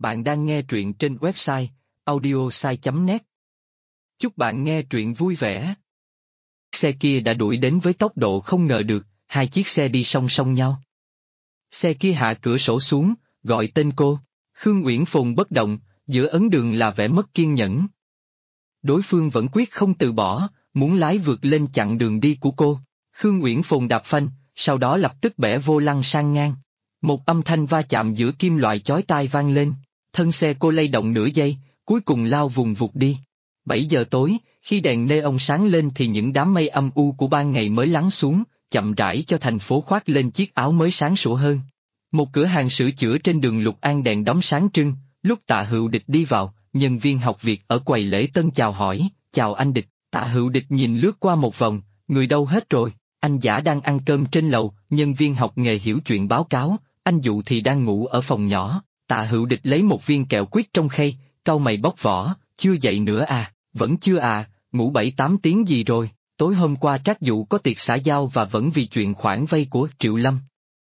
Bạn đang nghe truyện trên website audiosai.net. Chúc bạn nghe truyện vui vẻ. Xe kia đã đuổi đến với tốc độ không ngờ được, hai chiếc xe đi song song nhau. Xe kia hạ cửa sổ xuống, gọi tên cô. Khương Uyển Phồn bất động, giữa ấn đường là vẻ mất kiên nhẫn. Đối phương vẫn quyết không từ bỏ, muốn lái vượt lên chặn đường đi của cô. Khương Uyển Phồn đạp phanh, sau đó lập tức bẻ vô lăng sang ngang. Một âm thanh va chạm giữa kim loại chói tai vang lên, thân xe cô lay động nửa giây, cuối cùng lao vùng vụt đi. 7 giờ tối, khi đèn neon sáng lên thì những đám mây âm u của ban ngày mới lắng xuống, chậm rãi cho thành phố khoác lên chiếc áo mới sáng sủa hơn. Một cửa hàng sửa chữa trên đường Lục An đèn đóm sáng trưng, lúc Tạ Hữu Địch đi vào, nhân viên học việc ở quầy lễ tân chào hỏi, chào anh Địch. Tạ Hữu Địch nhìn lướt qua một vòng, người đâu hết rồi, anh Giả đang ăn cơm trên lầu, nhân viên học nghề hiểu chuyện báo cáo, anh Dụ thì đang ngủ ở phòng nhỏ. Tạ Hữu Địch lấy một viên kẹo quýt trong khay, cau mày bóc vỏ, chưa dậy nữa à, vẫn chưa à, ngủ 7-8 tiếng gì rồi, tối hôm qua Trác Dụ có tiệc xã giao và vẫn vì chuyện khoản vay của Triệu Lâm.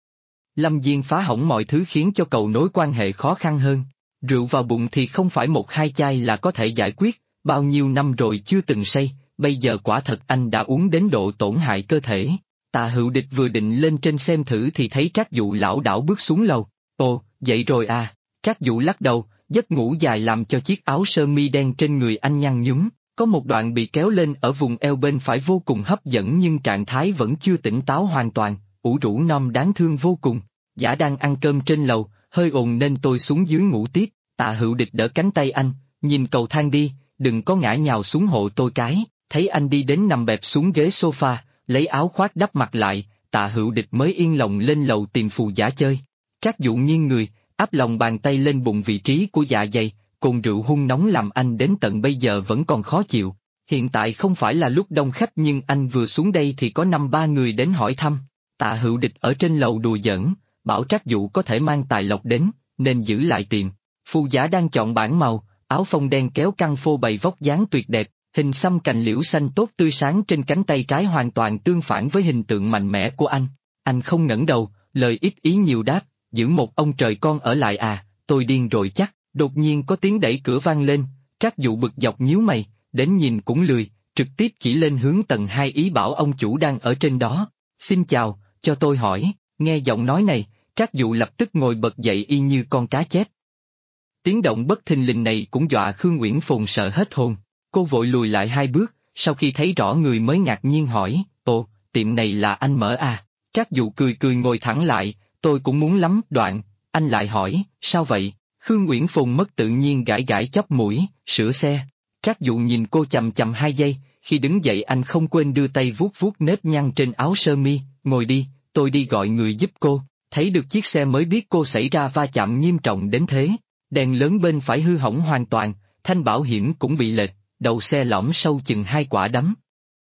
Lâm Diên phá hỏng mọi thứ khiến cho cầu nối quan hệ khó khăn hơn. Rượu vào bụng thì không phải 1-2 chai là có thể giải quyết, bao nhiêu năm rồi chưa từng say, bây giờ quả thật anh đã uống đến độ tổn hại cơ thể. Tạ Hữu Địch vừa định lên trên xem thử thì thấy Trác Dụ lảo đảo bước xuống lầu. Ồ, dậy rồi à, Trác Dụ lắc đầu, giấc ngủ dài làm cho chiếc áo sơ mi đen trên người anh nhăn nhúm, có một đoạn bị kéo lên ở vùng eo bên phải vô cùng hấp dẫn nhưng trạng thái vẫn chưa tỉnh táo hoàn toàn, ủ rũ non đáng thương vô cùng. Giả đang ăn cơm trên lầu, hơi ồn nên tôi xuống dưới ngủ tiếp. Tạ Hữu Địch đỡ cánh tay anh, nhìn cầu thang đi, đừng có ngã nhào xuống hộ tôi cái. Thấy anh đi đến nằm bẹp xuống ghế sofa, lấy áo khoác đắp mặt lại, Tạ Hữu Địch mới yên lòng lên lầu tìm Phù Giả chơi. Trác Dụ nghiêng người, áp lòng bàn tay lên bụng vị trí của dạ dày, cồn rượu hun nóng làm anh đến tận bây giờ vẫn còn khó chịu. Hiện tại không phải là lúc đông khách nhưng anh vừa xuống đây thì có 5-3 người đến hỏi thăm. Tạ Hữu Địch ở trên lầu đùa giỡn, bảo Trác Dụ có thể mang tài lộc đến, nên giữ lại tiền. Phù Giả đang chọn bảng màu, áo phông đen kéo căng phô bày vóc dáng tuyệt đẹp, hình xăm cành liễu xanh tốt tươi sáng trên cánh tay trái hoàn toàn tương phản với hình tượng mạnh mẽ của anh. Anh không ngẩng đầu, lời ít ý nhiều đáp, giữ một ông trời con ở lại à, tôi điên rồi chắc. Đột nhiên có tiếng đẩy cửa vang lên, Trác Dụ bực dọc nhíu mày, đến nhìn cũng lười, trực tiếp chỉ lên hướng tầng 2 ý bảo ông chủ đang ở trên đó. Xin chào, cho tôi hỏi. Nghe giọng nói này, Trác Dụ lập tức ngồi bật dậy y như con cá chép. Tiếng động bất thình lình này cũng dọa Khương Uyển Phồn sợ hết hồn. Cô vội lùi lại 2 bước, sau khi thấy rõ người mới ngạc nhiên hỏi, ồ, tiệm này là anh mở à? Trác Dụ cười cười ngồi thẳng lại, tôi cũng muốn lắm. Đoạn, anh lại hỏi, sao vậy? Khương Uyển Phồn mất tự nhiên gãi gãi chóp mũi, sửa xe. Trác Dụ nhìn cô chằm chằm 2 giây, khi đứng dậy anh không quên đưa tay vuốt vuốt nếp nhăn trên áo sơ mi, ngồi đi, tôi đi gọi người giúp cô. Thấy được chiếc xe mới biết cô xảy ra va chạm nghiêm trọng đến thế. Đèn lớn bên phải hư hỏng hoàn toàn, thanh bảo hiểm cũng bị lệch, đầu xe lõm sâu chừng 2 quả đấm.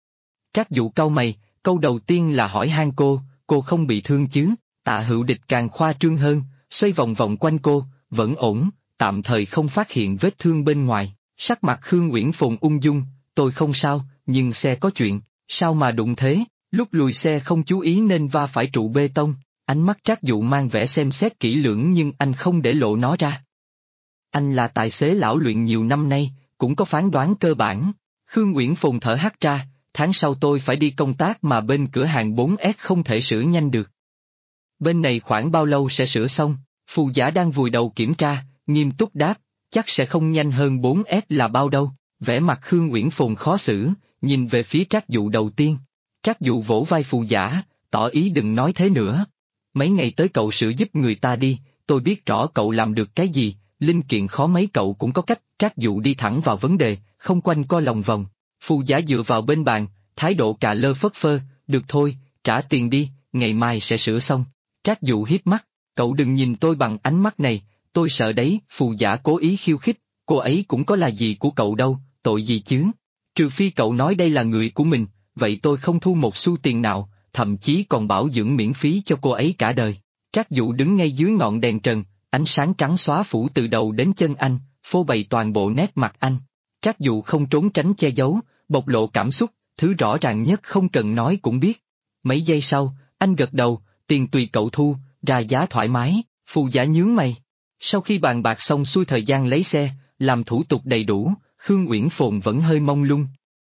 Trác Dụ cau mày, câu đầu tiên là hỏi han cô không bị thương chứ? Tạ Hữu Địch càng khoa trương hơn, xoay vòng vòng quanh cô, vẫn ổn, tạm thời không phát hiện vết thương bên ngoài. Sắc mặt Khương Uyển Phồn ung dung, tôi không sao, nhưng xe có chuyện, sao mà đụng thế? Lúc lùi xe không chú ý nên va phải trụ bê tông. Ánh mắt Trác Dụ mang vẻ xem xét kỹ lưỡng nhưng anh không để lộ nó ra. Anh là tài xế lão luyện nhiều năm nay, cũng có phán đoán cơ bản. Khương Uyển Phồn thở hắt ra, tháng sau tôi phải đi công tác mà bên cửa hàng 4S không thể sửa nhanh được. Bên này khoảng bao lâu sẽ sửa xong? Phù Giả đang vùi đầu kiểm tra, nghiêm túc đáp, chắc sẽ không nhanh hơn 4S là bao đâu. Vẻ mặt Khương Uyển Phồn khó xử, nhìn về phía Trác Dụ đầu tiên. Trác Dụ vỗ vai Phù Giả, tỏ ý đừng nói thế nữa. Mấy ngày tới cậu sửa giúp người ta đi, tôi biết rõ cậu làm được cái gì, linh kiện khó mấy cậu cũng có cách. Trác Dụ đi thẳng vào vấn đề, không quanh co lòng vòng. Phù Giả dựa vào bên bàn, thái độ cà lơ phất phơ, được thôi, trả tiền đi, ngày mai sẽ sửa xong. Trác Dụ hiếp mắt, cậu đừng nhìn tôi bằng ánh mắt này, tôi sợ đấy. Phù Giả cố ý khiêu khích, cô ấy cũng có là gì của cậu đâu, tội gì chứ? Trừ phi cậu nói đây là người của mình, vậy tôi không thu một xu tiền nào, thậm chí còn bảo dưỡng miễn phí cho cô ấy cả đời. Trác Dụ đứng ngay dưới ngọn đèn trần, ánh sáng trắng xóa phủ từ đầu đến chân anh, phô bày toàn bộ nét mặt anh. Trác Dụ không trốn tránh che giấu, bộc lộ cảm xúc, thứ rõ ràng nhất không cần nói cũng biết. Mấy giây sau, anh gật đầu, tiền tùy cậu thu, ra giá thoải mái. Phù Giả nhướng mày. Sau khi bàn bạc xong xuôi thời gian lấy xe, làm thủ tục đầy đủ, Khương Uyển Phồn vẫn hơi mông lung.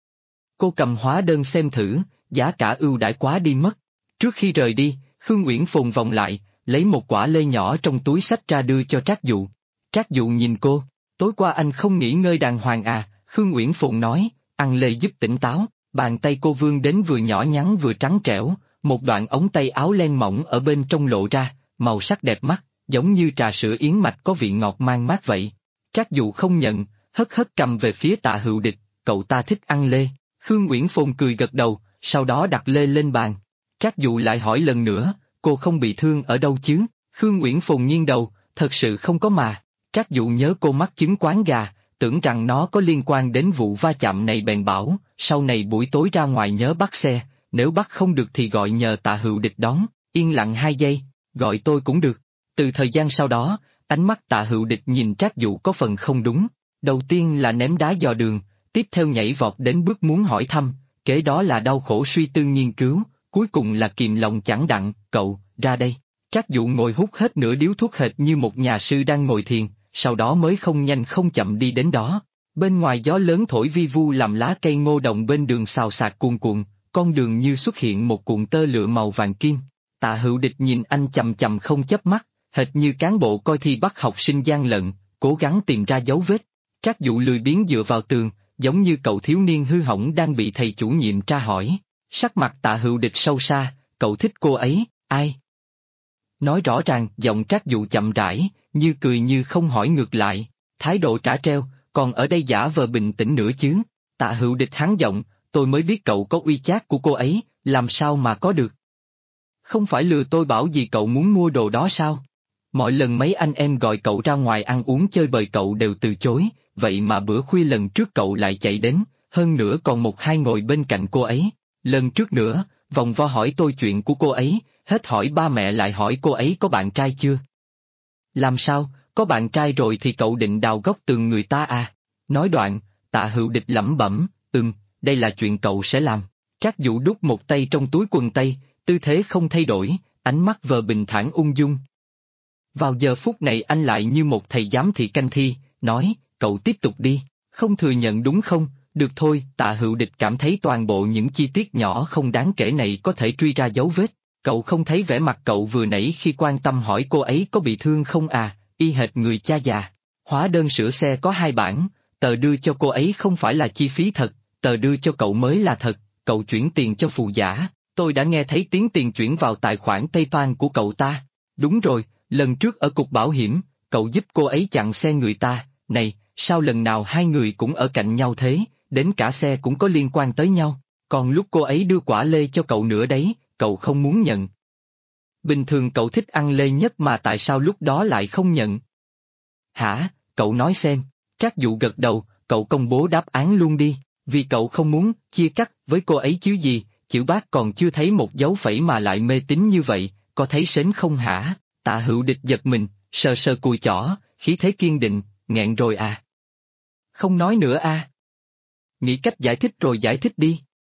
Cô cầm hóa đơn xem thử, giá cả ưu đãi quá đi mất. Trước khi rời đi, Khương Uyển Phồn vòng lại, lấy một quả lê nhỏ trong túi xách ra đưa cho Trác Dụ. Trác Dụ nhìn cô, tối qua anh không nghỉ ngơi đàng hoàng à, Khương Uyển Phồn nói, ăn lê giúp tỉnh táo, bàn tay cô vươn đến vừa nhỏ nhắn vừa trắng trẻo, một đoạn ống tay áo len mỏng ở bên trong lộ ra, màu sắc đẹp mắt, giống như trà sữa yến mạch có vị ngọt mang mát vậy. Trác Dụ không nhận, hất hất cầm về phía Tạ Hữu Địch, cậu ta thích ăn lê. Khương Uyển Phồn cười gật đầu, sau đó đặt lê lên bàn. Trác Dụ lại hỏi lần nữa, cô không bị thương ở đâu chứ? Khương Uyển Phồn nghiêng đầu, thật sự không có mà. Trác Dụ nhớ cô mắc chứng quán gà, tưởng rằng nó có liên quan đến vụ va chạm này bèn bảo, sau này buổi tối ra ngoài nhớ bắt xe, nếu bắt không được thì gọi nhờ Tạ Hữu Địch đón, yên lặng 2 giây, gọi tôi cũng được. Từ thời gian sau đó, ánh mắt Tạ Hữu Địch nhìn Trác Dụ có phần không đúng, đầu tiên là ném đá dò đường, tiếp theo nhảy vọt đến bước muốn hỏi thăm, kế đó là đau khổ suy tư nghiên cứu, cuối cùng là kìm lòng chẳng đặng, cậu, ra đây. Trác Dụ ngồi hút hết nửa điếu thuốc hệt như một nhà sư đang ngồi thiền, sau đó mới không nhanh không chậm đi đến đó. Bên ngoài gió lớn thổi vi vu làm lá cây ngô đồng bên đường xào xạc cuồn cuộn, con đường như xuất hiện một cuộn tơ lụa màu vàng kim. Tạ Hữu Địch nhìn anh chằm chằm không chớp mắt, hệt như cán bộ coi thi bắt học sinh gian lận, cố gắng tìm ra dấu vết. Trác Dụ lười biếng dựa vào tường, giống như cậu thiếu niên hư hỏng đang bị thầy chủ nhiệm tra hỏi. Sắc mặt Tạ Hữu Địch sâu xa, cậu thích cô ấy, ai? Nói rõ ràng, giọng Trác Dụ chậm rãi, như cười như không hỏi ngược lại, thái độ trả treo, còn ở đây giả vờ bình tĩnh nữa chứ. Tạ Hữu Địch hắn giọng, tôi mới biết cậu có uy chát của cô ấy, làm sao mà có được? Không phải lừa tôi bảo gì cậu muốn mua đồ đó sao? Mọi lần mấy anh em gọi cậu ra ngoài ăn uống chơi bời cậu đều từ chối, vậy mà bữa khuya lần trước cậu lại chạy đến, hơn nữa còn một hai ngồi bên cạnh cô ấy. Lần trước nữa, vòng vo hỏi tôi chuyện của cô ấy, hết hỏi ba mẹ lại hỏi cô ấy có bạn trai chưa. Làm sao, có bạn trai rồi thì cậu định đào góc tường người ta à? Nói đoạn, Tạ Hữu Địch lẩm bẩm, đây là chuyện cậu sẽ làm. Trác Dụ đút một tay trong túi quần tây, tư thế không thay đổi, ánh mắt vờ bình thản ung dung. Vào giờ phút này anh lại như một thầy giám thị canh thi, nói, cậu tiếp tục đi, không thừa nhận đúng không? Được thôi, Tạ Hữu Địch cảm thấy toàn bộ những chi tiết nhỏ không đáng kể này có thể truy ra dấu vết. Cậu không thấy vẻ mặt cậu vừa nãy khi quan tâm hỏi cô ấy có bị thương không à, y hệt người cha già. Hóa đơn sửa xe có 2 bản, tờ đưa cho cô ấy không phải là chi phí thật, tờ đưa cho cậu mới là thật, cậu chuyển tiền cho phù giả, tôi đã nghe thấy tiếng tiền chuyển vào tài khoản PayPal của cậu ta. Đúng rồi, lần trước ở cục bảo hiểm, cậu giúp cô ấy chặn xe người ta, này, sao lần nào hai người cũng ở cạnh nhau thế, đến cả xe cũng có liên quan tới nhau, còn lúc cô ấy đưa quả lê cho cậu nữa đấy, cậu không muốn nhận. Bình thường cậu thích ăn lê nhất mà tại sao lúc đó lại không nhận? Hả, cậu nói xem, Trác Dụ gật đầu, cậu công bố đáp án luôn đi, vì cậu không muốn chia cắt với cô ấy chứ gì, chữ bác còn chưa thấy một dấu phẩy mà lại mê tín như vậy, có thấy sến không hả? Tạ Hữu Địch giật mình, sờ sờ cùi chỏ, khí thế kiên định, nghẹn rồi à? Không nói nữa à? Nghĩ cách giải thích rồi giải thích đi.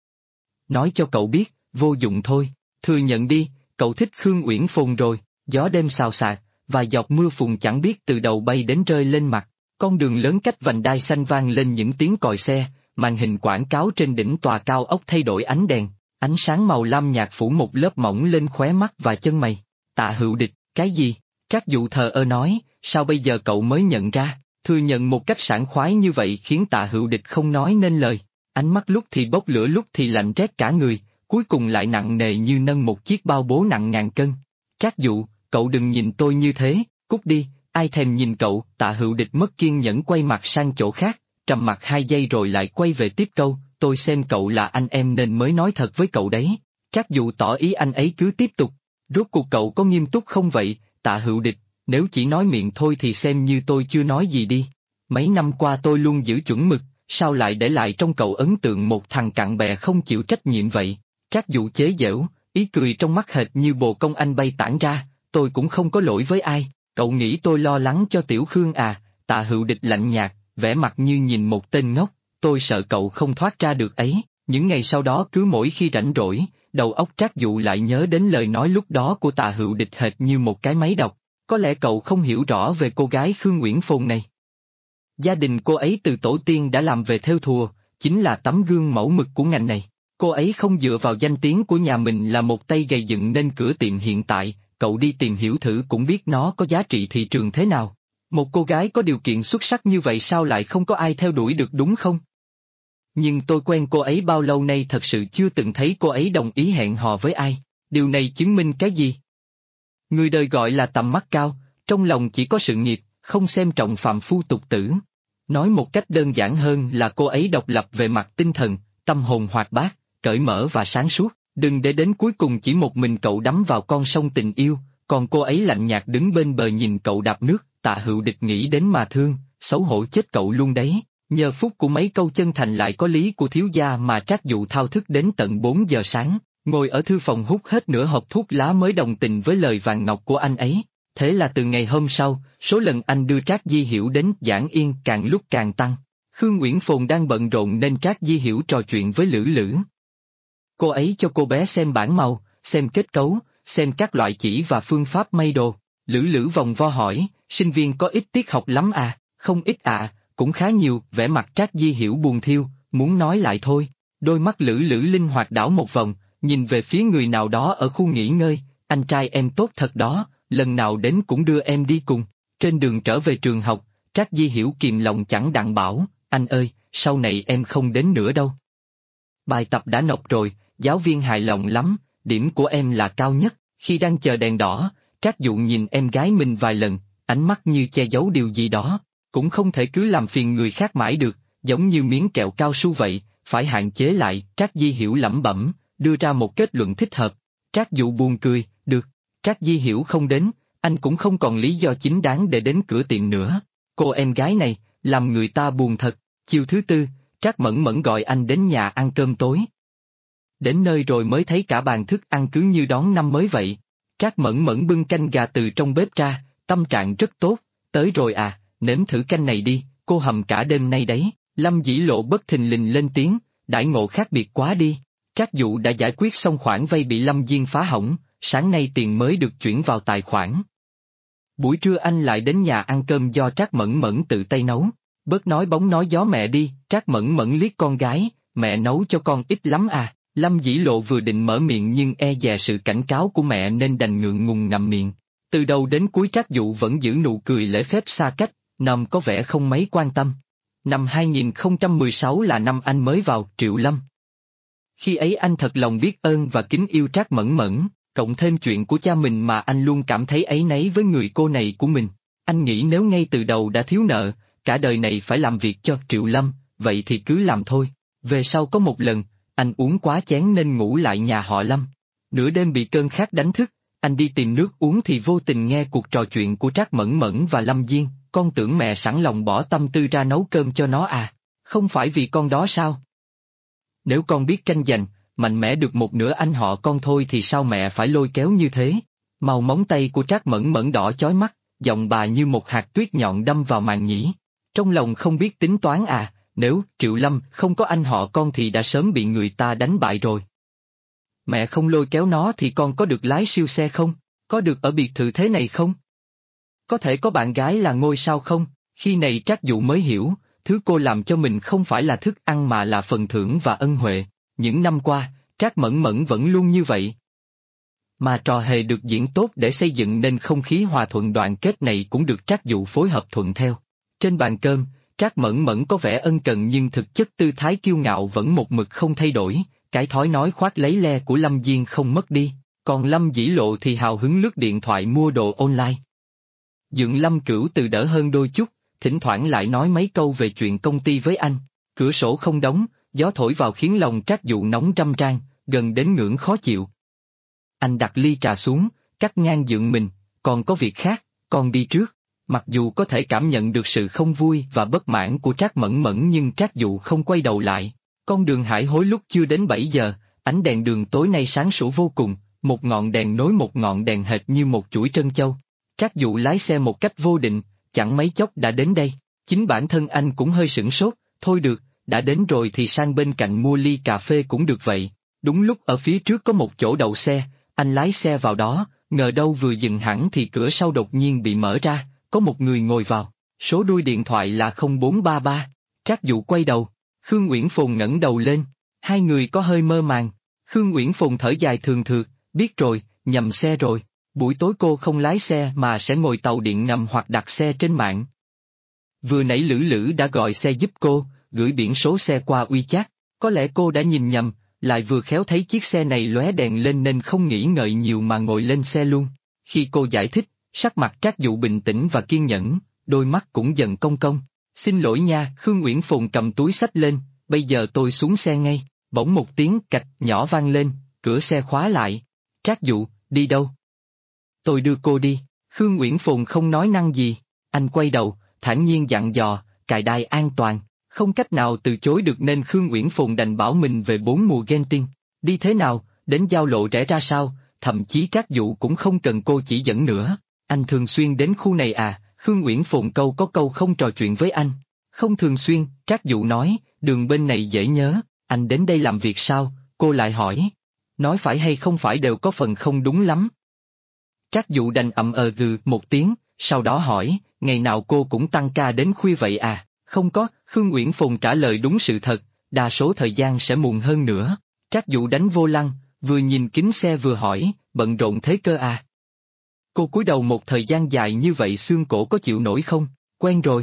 Nói cho cậu biết, vô dụng thôi, thừa nhận đi, cậu thích Khương Uyển Phồn rồi, gió đêm xào xạc, vài giọt mưa phùn chẳng biết từ đầu bay đến rơi lên mặt, con đường lớn cách vành đai xanh vang lên những tiếng còi xe, màn hình quảng cáo trên đỉnh tòa cao ốc thay đổi ánh đèn, ánh sáng màu lam nhạt phủ một lớp mỏng lên khóe mắt và chân mày. Tạ Hữu Địch, cái gì? Trác Dụ thờ ơ nói, sao bây giờ cậu mới nhận ra? Thừa nhận một cách sảng khoái như vậy khiến Tạ Hữu Địch không nói nên lời, ánh mắt lúc thì bốc lửa lúc thì lạnh rét cả người, cuối cùng lại nặng nề như nâng một chiếc bao bố nặng ngàn cân. Trác Dụ, cậu đừng nhìn tôi như thế, cút đi, ai thèm nhìn cậu. Tạ Hữu Địch mất kiên nhẫn quay mặt sang chỗ khác, trầm mặc 2 giây rồi lại quay về tiếp câu, tôi xem cậu là anh em nên mới nói thật với cậu đấy. Trác Dụ tỏ ý anh ấy cứ tiếp tục, rốt cuộc cậu có nghiêm túc không vậy? Tạ Hữu Địch, nếu chỉ nói miệng thôi thì xem như tôi chưa nói gì đi. Mấy năm qua tôi luôn giữ chuẩn mực, sao lại để lại trong cậu ấn tượng một thằng cặn bè không chịu trách nhiệm vậy? Trác Dụ chế giễu, ý cười trong mắt hệt như bồ công anh bay tản ra, tôi cũng không có lỗi với ai, cậu nghĩ tôi lo lắng cho Tiểu Khương à? Tạ Hữu Địch lạnh nhạt, vẻ mặt như nhìn một tên ngốc, tôi sợ cậu không thoát ra được ấy. Những ngày sau đó cứ mỗi khi rảnh rỗi, đầu óc Trác Dụ lại nhớ đến lời nói lúc đó của Tạ Hữu Địch hệt như một cái máy đọc. Có lẽ cậu không hiểu rõ về cô gái Khương Uyển Phồn này. Gia đình cô ấy từ tổ tiên đã làm về thêu thùa, chính là tấm gương mẫu mực của ngành này. Cô ấy không dựa vào danh tiếng của nhà mình là một tay gầy dựng nên cửa tiệm hiện tại, cậu đi tìm hiểu thử cũng biết nó có giá trị thị trường thế nào. Một cô gái có điều kiện xuất sắc như vậy sao lại không có ai theo đuổi được đúng không? Nhưng tôi quen cô ấy bao lâu nay thật sự chưa từng thấy cô ấy đồng ý hẹn hò với ai. Điều này chứng minh cái gì? Người đời gọi là tầm mắt cao, trong lòng chỉ có sự nghiệp, không xem trọng phàm phu tục tử. Nói một cách đơn giản hơn là cô ấy độc lập về mặt tinh thần, tâm hồn hoạt bát, cởi mở và sáng suốt, đừng để đến cuối cùng chỉ một mình cậu đắm vào con sông tình yêu, còn cô ấy lạnh nhạt đứng bên bờ nhìn cậu đạp nước. Tạ Hữu Địch nghĩ đến mà thương, xấu hổ chết cậu luôn đấy. Nhờ phúc của mấy câu chân thành lại có lý của thiếu gia mà Trác Dụ thao thức đến tận 4 giờ sáng, ngồi ở thư phòng hút hết nửa hộp thuốc lá mới đồng tình với lời vàng ngọc của anh ấy. Thế là từ ngày hôm sau, số lần anh đưa Trác Di Hiểu đến Giảng Yên càng lúc càng tăng. Khương Uyển Phồn đang bận rộn nên Trác Di Hiểu trò chuyện với Lữ Lữ. Cô ấy cho cô bé xem bản màu, xem kết cấu, xem các loại chỉ và phương pháp may đồ. Lữ Lữ vòng vo hỏi, sinh viên có ít tiết học lắm à? Không ít à, cũng khá nhiều. Vẻ mặt Trác Di Hiểu buồn thiêu, muốn nói lại thôi. Đôi mắt Lữ Lữ linh hoạt đảo một vòng, nhìn về phía người nào đó ở khu nghỉ ngơi. Anh trai em tốt thật đó, lần nào đến cũng đưa em đi cùng. Trên đường trở về trường học, Trác Di Hiểu kìm lòng chẳng đặng bảo, anh ơi, sau này em không đến nữa đâu. Bài tập đã nộp rồi, giáo viên hài lòng lắm, điểm của em là cao nhất. Khi đang chờ đèn đỏ, Trác Dụ nhìn em gái mình vài lần, ánh mắt như che giấu điều gì đó. Cũng không thể cứ làm phiền người khác mãi được, giống như miếng kẹo cao su vậy, phải hạn chế lại. Trác Di Hiểu lẩm bẩm, đưa ra một kết luận thích hợp. Trác Dụ buồn cười, được. Trác Di Hiểu không đến, anh cũng không còn lý do chính đáng để đến cửa tiệm nữa. Cô em gái này, làm người ta buồn thật. Chiều thứ tư, Trác Mẫn Mẫn gọi anh đến nhà ăn cơm tối. Đến nơi rồi mới thấy cả bàn thức ăn cứ như đón năm mới vậy. Trác Mẫn Mẫn bưng canh gà từ trong bếp ra, tâm trạng rất tốt. Tới rồi à, nếm thử canh này đi, cô hầm cả đêm nay đấy. Lâm Dĩ Lộ bất thình lình lên tiếng, đãi ngộ khác biệt quá đi. Trác Dụ đã giải quyết xong khoản vay bị Lâm Diên phá hỏng, sáng nay tiền mới được chuyển vào tài khoản. Buổi trưa anh lại đến nhà ăn cơm do Trác Mẫn Mẫn tự tay nấu. Bớt nói bóng nói gió mẹ đi. Trác Mẫn Mẫn liếc con gái, mẹ nấu cho con ít lắm à. Lâm Dĩ Lộ vừa định mở miệng nhưng e dè sự cảnh cáo của mẹ nên đành ngượng ngùng ngậm miệng. Từ đầu đến cuối Trác Dụ vẫn giữ nụ cười lễ phép xa cách, nằm có vẻ không mấy quan tâm. Năm 2016 là năm anh mới vào Triệu Lâm. Khi ấy anh thật lòng biết ơn và kính yêu Trác Mẫn Mẫn, cộng thêm chuyện của cha mình mà anh luôn cảm thấy áy náy với người cô này của mình. Anh nghĩ nếu ngay từ đầu đã thiếu nợ, cả đời này phải làm việc cho Triệu Lâm, vậy thì cứ làm thôi. Về sau có một lần, anh uống quá chén nên ngủ lại nhà họ Lâm. Nửa đêm bị cơn khát đánh thức, anh đi tìm nước uống thì vô tình nghe cuộc trò chuyện của Trác Mẫn Mẫn và Lâm Diên. Con tưởng mẹ sẵn lòng bỏ tâm tư ra nấu cơm cho nó à? Không phải vì con đó sao? Nếu con biết tranh giành, mạnh mẽ được một nửa anh họ con thôi thì sao mẹ phải lôi kéo như thế? Màu móng tay của Trác Mẫn Mẫn đỏ chói mắt, giọng bà như một hạt tuyết nhọn đâm vào màng nhĩ. Trong lòng không biết tính toán à, nếu Triệu Lâm không có anh họ con thì đã sớm bị người ta đánh bại rồi. Mẹ không lôi kéo nó thì con có được lái siêu xe không? Có được ở biệt thự thế này không? Có thể có bạn gái là ngôi sao không? Khi này Trác Dụ mới hiểu, thứ cô làm cho mình không phải là thức ăn mà là phần thưởng và ân huệ. Những năm qua, Trác Mẫn Mẫn vẫn luôn như vậy. Mà trò hề được diễn tốt để xây dựng nên không khí hòa thuận đoàn kết này cũng được Trác Dụ phối hợp thuận theo. Trên bàn cơm, Trác Mẫn Mẫn có vẻ ân cần nhưng thực chất tư thái kiêu ngạo vẫn một mực không thay đổi, cái thói nói khoác lấy le của Lâm Diên không mất đi, còn Lâm Dĩ Lộ thì hào hứng lướt điện thoại mua đồ online. Dượng Lâm Cửu từ đỡ hơn đôi chút, thỉnh thoảng lại nói mấy câu về chuyện công ty với anh, cửa sổ không đóng, gió thổi vào khiến lòng Trác Dụ nóng trăm trang, gần đến ngưỡng khó chịu. Anh đặt ly trà xuống, cắt ngang Dượng mình, còn có việc khác, con đi trước. Mặc dù có thể cảm nhận được sự không vui và bất mãn của Trác Mẫn Mẫn nhưng Trác Dụ không quay đầu lại. Con đường Hải Hối lúc chưa đến 7 giờ, ánh đèn đường tối nay sáng sủa vô cùng, một ngọn đèn nối một ngọn đèn hệt như một chuỗi trân châu. Trác Dụ lái xe một cách vô định, chẳng mấy chốc đã đến đây. Chính bản thân anh cũng hơi sửng sốt, thôi được, đã đến rồi thì sang bên cạnh mua ly cà phê cũng được vậy. Đúng lúc ở phía trước có một chỗ đậu xe, anh lái xe vào đó, ngờ đâu vừa dừng hẳn thì cửa sau đột nhiên bị mở ra, có một người ngồi vào. Số đuôi điện thoại là 0433. Trác Dụ quay đầu, Khương Uyển Phồn ngẩng đầu lên, hai người có hơi mơ màng. Khương Uyển Phồn thở dài thường thượt, biết rồi, nhầm xe rồi. Buổi tối cô không lái xe mà sẽ ngồi tàu điện ngầm hoặc đặt xe trên mạng. Vừa nãy Lữ Lữ đã gọi xe giúp cô, gửi biển số xe qua WeChat. Có lẽ cô đã nhìn nhầm, lại vừa khéo thấy chiếc xe này lóe đèn lên nên không nghĩ ngợi nhiều mà ngồi lên xe luôn. Khi cô giải thích, sắc mặt Trác Dụ bình tĩnh và kiên nhẫn, đôi mắt cũng dần cong cong. Xin lỗi nha, Khương Uyển Phồn cầm túi xách lên, bây giờ tôi xuống xe ngay. Bỗng một tiếng cạch nhỏ vang lên, cửa xe khóa lại. Trác Dụ, đi đâu? Tôi đưa cô đi. Khương Uyển Phồn không nói năng gì. Anh quay đầu, thản nhiên dặn dò, cài đai an toàn. Không cách nào từ chối được nên Khương Uyển Phồn đành bảo mình về bốn mùa ghen tiên. Đi thế nào, đến giao lộ rẽ ra sao, thậm chí Trác Dụ cũng không cần cô chỉ dẫn nữa. Anh thường xuyên đến khu này à? Khương Uyển Phồn câu có câu không trò chuyện với anh. Không thường xuyên, Trác Dụ nói, đường bên này dễ nhớ, anh đến đây làm việc sao? Cô lại hỏi. Nói phải hay không phải đều có phần không đúng lắm. Trác Dụ đành gừ một tiếng, sau đó hỏi, ngày nào cô cũng tăng ca đến khuya vậy à? Không có, Khương Uyển Phồn trả lời đúng sự thật, đa số thời gian sẽ muộn hơn nữa. Trác Dụ đánh vô lăng, vừa nhìn kính xe vừa hỏi, bận rộn thế cơ à? Cô cúi đầu một thời gian dài như vậy xương cổ có chịu nổi không? Quen rồi.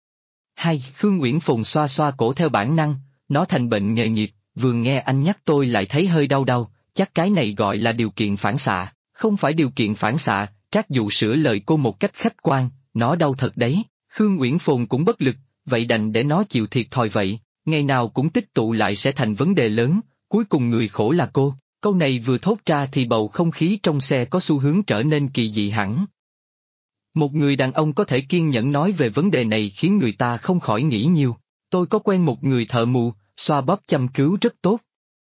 Hay, Khương Uyển Phồn xoa xoa cổ theo bản năng, nó thành bệnh nghề nghiệp, vừa nghe anh nhắc tôi lại thấy hơi đau đau, chắc cái này gọi là điều kiện phản xạ. Không phải điều kiện phản xạ, Trác Dụ sửa lời cô một cách khách quan, nó đau thật đấy. Khương Uyển Phồn cũng bất lực, vậy đành để nó chịu thiệt thòi vậy, ngày nào cũng tích tụ lại sẽ thành vấn đề lớn, cuối cùng người khổ là cô. Câu này vừa thốt ra thì bầu không khí trong xe có xu hướng trở nên kỳ dị hẳn. Một người đàn ông có thể kiên nhẫn nói về vấn đề này khiến người ta không khỏi nghĩ nhiều. Tôi có quen một người thợ mù, xoa bóp chăm cứu rất tốt.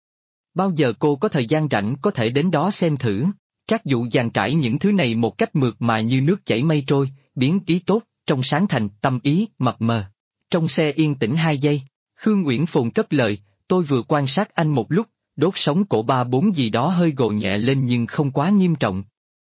Bao giờ cô có thời gian rảnh có thể đến đó xem thử. Trác Dụ dàn trải những thứ này một cách mượt mà như nước chảy mây trôi, biến ý tốt, trong sáng thành tâm ý, mập mờ. Trong xe yên tĩnh 2 giây, Khương Uyển Phồn cất lời, tôi vừa quan sát anh một lúc, đốt sống cổ 3-4 gì đó hơi gồ nhẹ lên nhưng không quá nghiêm trọng.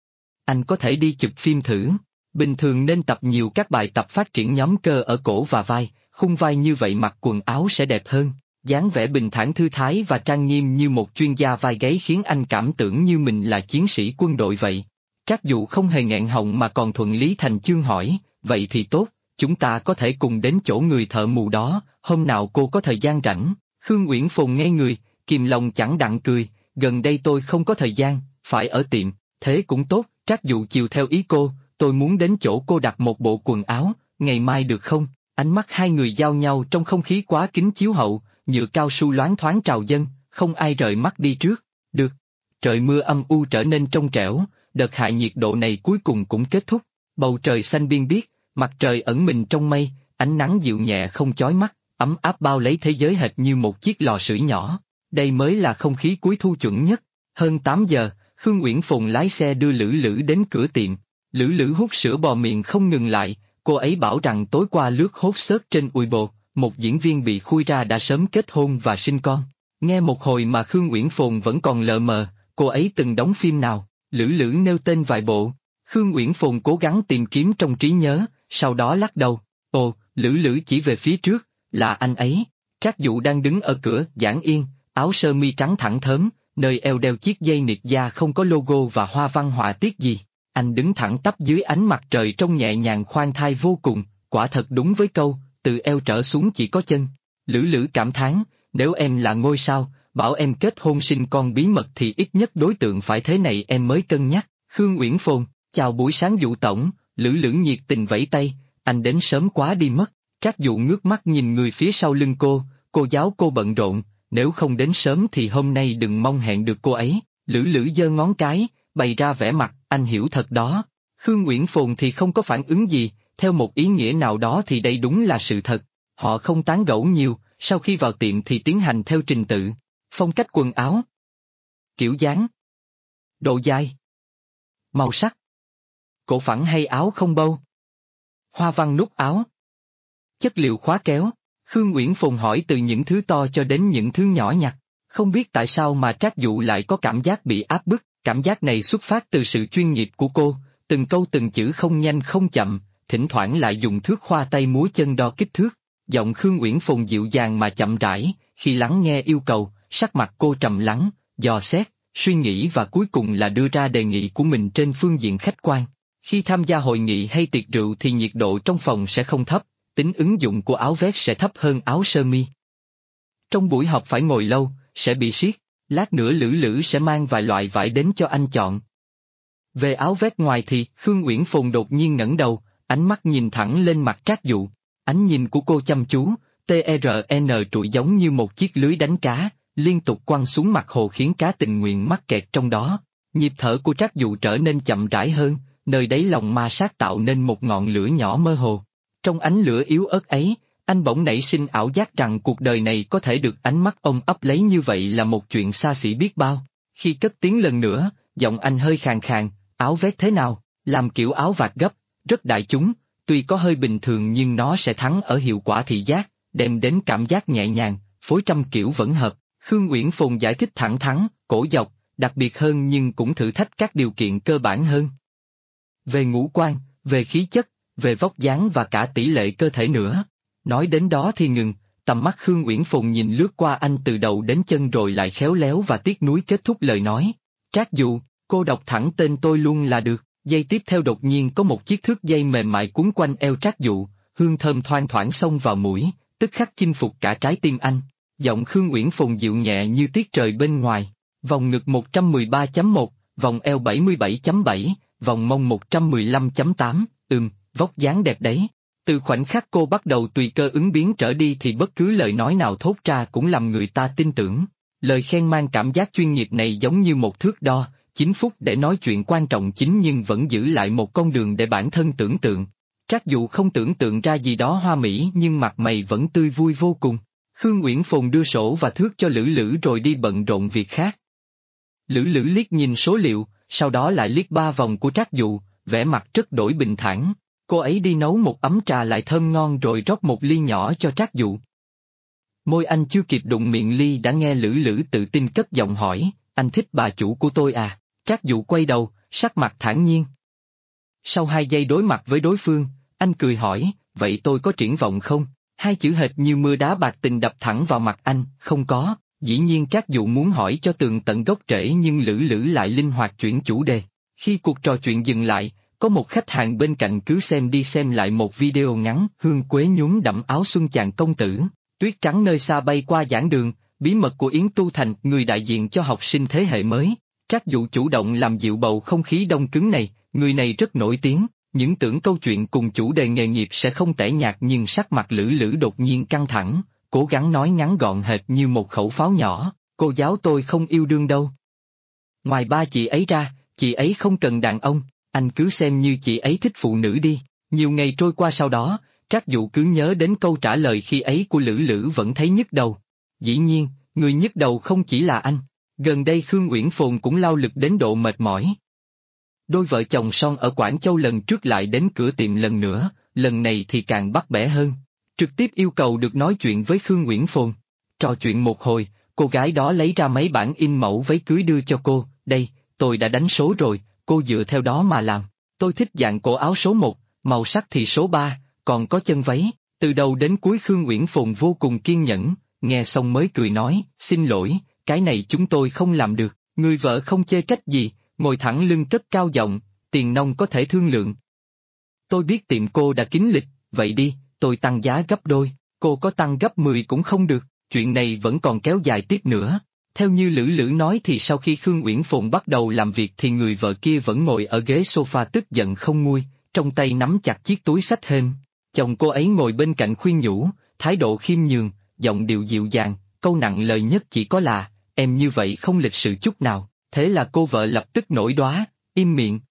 Anh có thể đi chụp phim thử, bình thường nên tập nhiều các bài tập phát triển nhóm cơ ở cổ và vai, khung vai như vậy mặc quần áo sẽ đẹp hơn. Dáng vẻ bình thản thư thái và trang nghiêm như một chuyên gia vai gáy khiến anh cảm tưởng như mình là chiến sĩ quân đội vậy. Trác Dụ không hề nghẹn họng mà còn thuận lý thành chương hỏi, vậy thì tốt, chúng ta có thể cùng đến chỗ người thợ mù đó, hôm nào cô có thời gian rảnh. Khương Uyển Phồn nghe người, kìm lòng chẳng đặng cười, gần đây tôi không có thời gian, phải ở tiệm, thế cũng tốt. Trác Dụ chiều theo ý cô, tôi muốn đến chỗ cô đặt một bộ quần áo, ngày mai được không? Ánh mắt hai người giao nhau trong không khí quá kính chiếu hậu, nhựa cao su loáng thoáng trào dâng, không ai rời mắt đi trước. Được. Trời mưa âm u trở nên trong trẻo, đợt hạ nhiệt độ này cuối cùng cũng kết thúc, bầu trời xanh biên biếc, mặt trời ẩn mình trong mây, ánh nắng dịu nhẹ không chói mắt, ấm áp bao lấy thế giới hệt như một chiếc lò sưởi nhỏ. Đây mới là không khí cuối thu chuẩn nhất. Hơn 8 giờ, Khương Uyển Phồn lái xe đưa Lữ Lữ đến cửa tiệm. Lữ Lữ hút sữa bò miệng không ngừng lại, cô ấy bảo rằng tối qua lướt hốt xớt trên Weibo, một diễn viên bị khui ra đã sớm kết hôn và sinh con. Nghe một hồi mà Khương Uyển Phồn vẫn còn lờ mờ, cô ấy từng đóng phim nào? Lữ Lữ nêu tên vài bộ. Khương Uyển Phồn cố gắng tìm kiếm trong trí nhớ, sau đó lắc đầu. Ồ, Lữ Lữ chỉ về phía trước, là anh ấy. Trác Dụ đang đứng ở cửa, giãn yên, áo sơ mi trắng thẳng thớm, nơi eo đeo chiếc dây nịt da không có logo và hoa văn họa tiết gì. Anh đứng thẳng tắp dưới ánh mặt trời trông nhẹ nhàng khoan thai vô cùng, quả thật đúng với câu, từ eo trở xuống chỉ có chân. Lữ Lữ cảm thán, nếu em là ngôi sao, bảo em kết hôn sinh con bí mật thì ít nhất đối tượng phải thế này em mới cân nhắc. Khương Uyển Phồn, chào buổi sáng Dụ tổng. Lữ Lữ nhiệt tình vẫy tay, anh đến sớm quá đi mất. Trác Dụ ngước mắt nhìn người phía sau lưng cô giáo cô bận rộn, nếu không đến sớm thì hôm nay đừng mong hẹn được cô ấy. Lữ Lữ giơ ngón cái, bày ra vẻ mặt, anh hiểu thật đó. Khương Uyển Phồn thì không có phản ứng gì, theo một ý nghĩa nào đó thì đây đúng là sự thật. Họ không tán gẫu nhiều, sau khi vào tiệm thì tiến hành theo trình tự. Phong cách quần áo, kiểu dáng, độ dài, màu sắc, cổ phẳng hay áo không bâu, hoa văn nút áo, chất liệu khóa kéo. Khương Uyển Phồn hỏi từ những thứ to cho đến những thứ nhỏ nhặt. Không biết tại sao mà Trác Dụ lại có cảm giác bị áp bức, Cảm giác này xuất phát từ sự chuyên nghiệp của cô, từng câu từng chữ không nhanh không chậm, thỉnh thoảng lại dùng thước khoa tay múa chân đo kích thước. Giọng Khương Uyển Phồn dịu dàng mà chậm rãi, khi lắng nghe yêu cầu, sắc mặt cô trầm lắng, dò xét, suy nghĩ và cuối cùng là đưa ra đề nghị của mình trên phương diện khách quan. Khi tham gia hội nghị hay tiệc rượu thì nhiệt độ trong phòng sẽ không thấp, tính ứng dụng của áo vest sẽ thấp hơn áo sơ mi. Trong buổi họp phải ngồi lâu, sẽ bị siết, lát nữa Lữ Lữ sẽ mang vài loại vải đến cho anh chọn. Về áo vest ngoài thì Khương Uyển Phồn đột nhiên ngẩng đầu, ánh mắt nhìn thẳng lên mặt Trác Dụ. Ánh nhìn của cô chăm chú, TRN trụi giống như một chiếc lưới đánh cá, liên tục quăng xuống mặt hồ khiến cá tình nguyện mắc kẹt trong đó. Nhịp thở của Trác Dụ trở nên chậm rãi hơn, nơi đáy lòng ma sát tạo nên một ngọn lửa nhỏ mơ hồ. Trong ánh lửa yếu ớt ấy, anh bỗng nảy sinh ảo giác rằng cuộc đời này có thể được ánh mắt ông ấp lấy như vậy là một chuyện xa xỉ biết bao. Khi cất tiếng lần nữa, giọng anh hơi khàn khàn, áo vest thế nào, làm kiểu áo vạt gấp, rất đại chúng, tuy có hơi bình thường nhưng nó sẽ thắng ở hiệu quả thị giác, đem đến cảm giác nhẹ nhàng, phối trăm kiểu vẫn hợp. Khương Uyển Phồn giải thích thẳng thắn, cổ dọc, đặc biệt hơn nhưng cũng thử thách các điều kiện cơ bản hơn. Về ngũ quan, về khí chất, về vóc dáng và cả tỷ lệ cơ thể nữa. Nói đến đó thì ngừng, tầm mắt Khương Uyển Phồn nhìn lướt qua anh từ đầu đến chân rồi lại khéo léo và tiếc nuối kết thúc lời nói. Trác Dụ, cô đọc thẳng tên tôi luôn là được. Giây tiếp theo đột nhiên có một chiếc thước dây mềm mại quấn quanh eo Trác Dụ, hương thơm thoang thoảng xông vào mũi, tức khắc chinh phục cả trái tim anh. Giọng Khương Uyển Phồn dịu nhẹ như tiết trời bên ngoài, vòng ngực 113.1, vòng eo 77.7, vòng mông 115.8, vóc dáng đẹp đấy. Từ khoảnh khắc cô bắt đầu tùy cơ ứng biến trở đi thì bất cứ lời nói nào thốt ra cũng làm người ta tin tưởng. Lời khen mang cảm giác chuyên nghiệp này giống như một thước đo, 9 phút để nói chuyện quan trọng chính nhưng vẫn giữ lại một con đường để bản thân tưởng tượng. Trác Dụ không tưởng tượng ra gì đó hoa mỹ nhưng mặt mày vẫn tươi vui vô cùng. Khương Uyển Phồn đưa sổ và thước cho Lữ Lữ rồi đi bận rộn việc khác. Lữ Lữ liếc nhìn số liệu, sau đó lại liếc 3 vòng của Trác Dụ, vẻ mặt rất đổi bình thản. Cô ấy đi nấu một ấm trà lại thơm ngon rồi rót một ly nhỏ cho Trác Dụ. Môi anh chưa kịp đụng miệng ly đã nghe Lữ Lữ tự tin cất giọng hỏi, anh thích bà chủ của tôi à? Trác Dụ quay đầu, sắc mặt thản nhiên. Sau 2 giây đối mặt với đối phương, anh cười hỏi, vậy tôi có triển vọng không? 2 chữ hệt như mưa đá bạc tình đập thẳng vào mặt anh, không có. Dĩ nhiên Trác Dụ muốn hỏi cho tường tận gốc rễ nhưng Lữ Lữ lại linh hoạt chuyển chủ đề. Khi cuộc trò chuyện dừng lại, có một khách hàng bên cạnh cứ xem đi xem lại một video ngắn, hương quế nhuốm đẫm áo xuân chàng công tử, tuyết trắng nơi xa bay qua giảng đường, bí mật của Yến Tu Thành, người đại diện cho học sinh thế hệ mới. Trác Dụ chủ động làm dịu bầu không khí đông cứng này, người này rất nổi tiếng, những tưởng câu chuyện cùng chủ đề nghề nghiệp sẽ không tẻ nhạt nhưng sắc mặt Lữ Lữ đột nhiên căng thẳng, cố gắng nói ngắn gọn hệt như một khẩu pháo nhỏ, cô giáo tôi không yêu đương đâu. Ngoài ba chị ấy ra, chị ấy không cần đàn ông, anh cứ xem như chị ấy thích phụ nữ đi. Nhiều ngày trôi qua sau đó, Trác Dụ cứ nhớ đến câu trả lời khi ấy của Lữ Lữ vẫn thấy nhức đầu. Dĩ nhiên, người nhức đầu không chỉ là anh. Gần đây Khương Uyển Phồn cũng lao lực đến độ mệt mỏi. Đôi vợ chồng son ở Quảng Châu lần trước lại đến cửa tiệm lần nữa, lần này thì càng bắt bẻ hơn. Trực tiếp yêu cầu được nói chuyện với Khương Uyển Phồn. Trò chuyện một hồi, cô gái đó lấy ra mấy bản in mẫu váy cưới đưa cho cô, đây, tôi đã đánh số rồi, cô dựa theo đó mà làm. Tôi thích dạng cổ áo số 1, màu sắc thì số 3, còn có chân váy. Từ đầu đến cuối Khương Uyển Phồn vô cùng kiên nhẫn, nghe xong mới cười nói, xin lỗi, cái này chúng tôi không làm được. Người vợ không chê trách gì, ngồi thẳng lưng cất cao giọng, tiền nong có thể thương lượng. Tôi biết tiệm cô đã kín lịch, vậy đi, tôi tăng giá gấp đôi, cô có tăng gấp 10 cũng không được, chuyện này vẫn còn kéo dài tiếp nữa. Theo như Lữ Lữ nói thì sau khi Khương Uyển Phồn bắt đầu làm việc thì người vợ kia vẫn ngồi ở ghế sofa tức giận không nguôi, trong tay nắm chặt chiếc túi xách hên. Chồng cô ấy ngồi bên cạnh khuyên nhủ, thái độ khiêm nhường, giọng điệu dịu dàng, câu nặng lời nhất chỉ có là, em như vậy không lịch sự chút nào, thế là cô vợ lập tức nổi đoá, im miệng.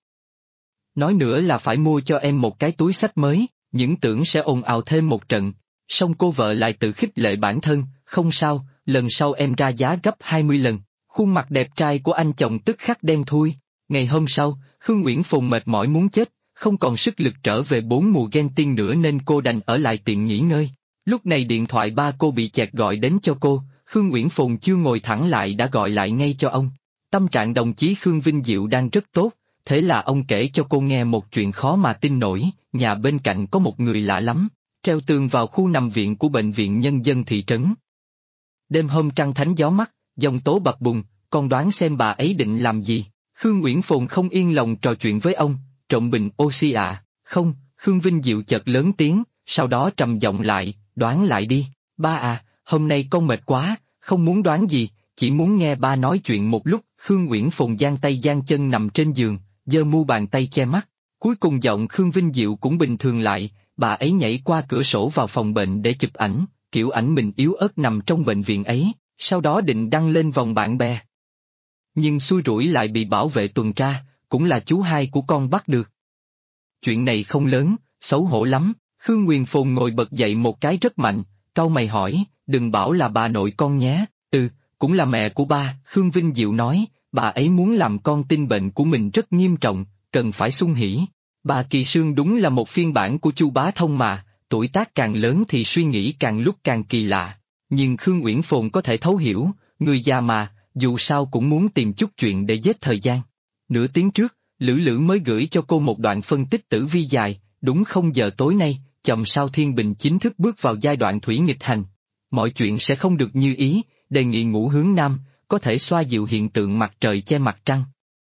Nói nữa là phải mua cho em một cái túi xách mới, những tưởng sẽ ồn ào thêm một trận, song cô vợ lại tự khích lệ bản thân, không sao, lần sau em ra giá gấp 20 lần, khuôn mặt đẹp trai của anh chồng tức khắc đen thui. Ngày hôm sau, Khương Uyển Phồn mệt mỏi muốn chết, không còn sức lực trở về 4 mùa ghen tiên nữa nên cô đành ở lại tiệm nghỉ ngơi. Lúc này điện thoại ba cô bị chẹt gọi đến cho cô, Khương Uyển Phồn chưa ngồi thẳng lại đã gọi lại ngay cho ông. Tâm trạng đồng chí Khương Vinh Diệu đang rất tốt, thế là ông kể cho cô nghe một chuyện khó mà tin nổi, nhà bên cạnh có một người lạ lắm, treo tường vào khu nằm viện của bệnh viện nhân dân thị trấn. Đêm hôm trăng thánh gió mắt, giông tố bập bùng, con đoán xem bà ấy định làm gì? Khương Uyển Phồn không yên lòng trò chuyện với ông, trộm bình oxy à? Không, Khương Vinh Diệu chợt lớn tiếng, sau đó trầm giọng lại, đoán lại đi. Ba à, hôm nay con mệt quá, không muốn đoán gì, chỉ muốn nghe ba nói chuyện một lúc. Khương Uyển Phồn giang tay giang chân nằm trên giường, giơ mu bàn tay che mắt. Cuối cùng giọng Khương Vinh Diệu cũng bình thường lại, bà ấy nhảy qua cửa sổ vào phòng bệnh để chụp ảnh, kiểu ảnh mình yếu ớt nằm trong bệnh viện ấy, sau đó định đăng lên vòng bạn bè. Nhưng xui rủi lại bị bảo vệ tuần tra, cũng là chú hai của con bắt được. Chuyện này không lớn, xấu hổ lắm. Khương Uyển Phồn ngồi bật dậy một cái rất mạnh, cau mày hỏi, đừng bảo là bà nội con nhé. Cũng là mẹ của ba. Khương Vinh Diệu nói, bà ấy muốn làm con tin bệnh của mình rất nghiêm trọng, cần phải xung hỉ. Bà Kỳ Sương đúng là một phiên bản của Chu Bá Thông mà, tuổi tác càng lớn thì suy nghĩ càng lúc càng kỳ lạ. Nhưng Khương Uyển Phồn có thể thấu hiểu, người già mà, dù sao cũng muốn tìm chút chuyện để giết thời gian. Nửa tiếng trước, Lữ Lữ mới gửi cho cô một đoạn phân tích tử vi dài, đúng 0 giờ tối nay, chòm sao Thiên Bình chính thức bước vào giai đoạn thủy nghịch hành. Mọi chuyện sẽ không được như ý, đề nghị ngũ hướng nam, có thể xoa dịu hiện tượng mặt trời che mặt trăng.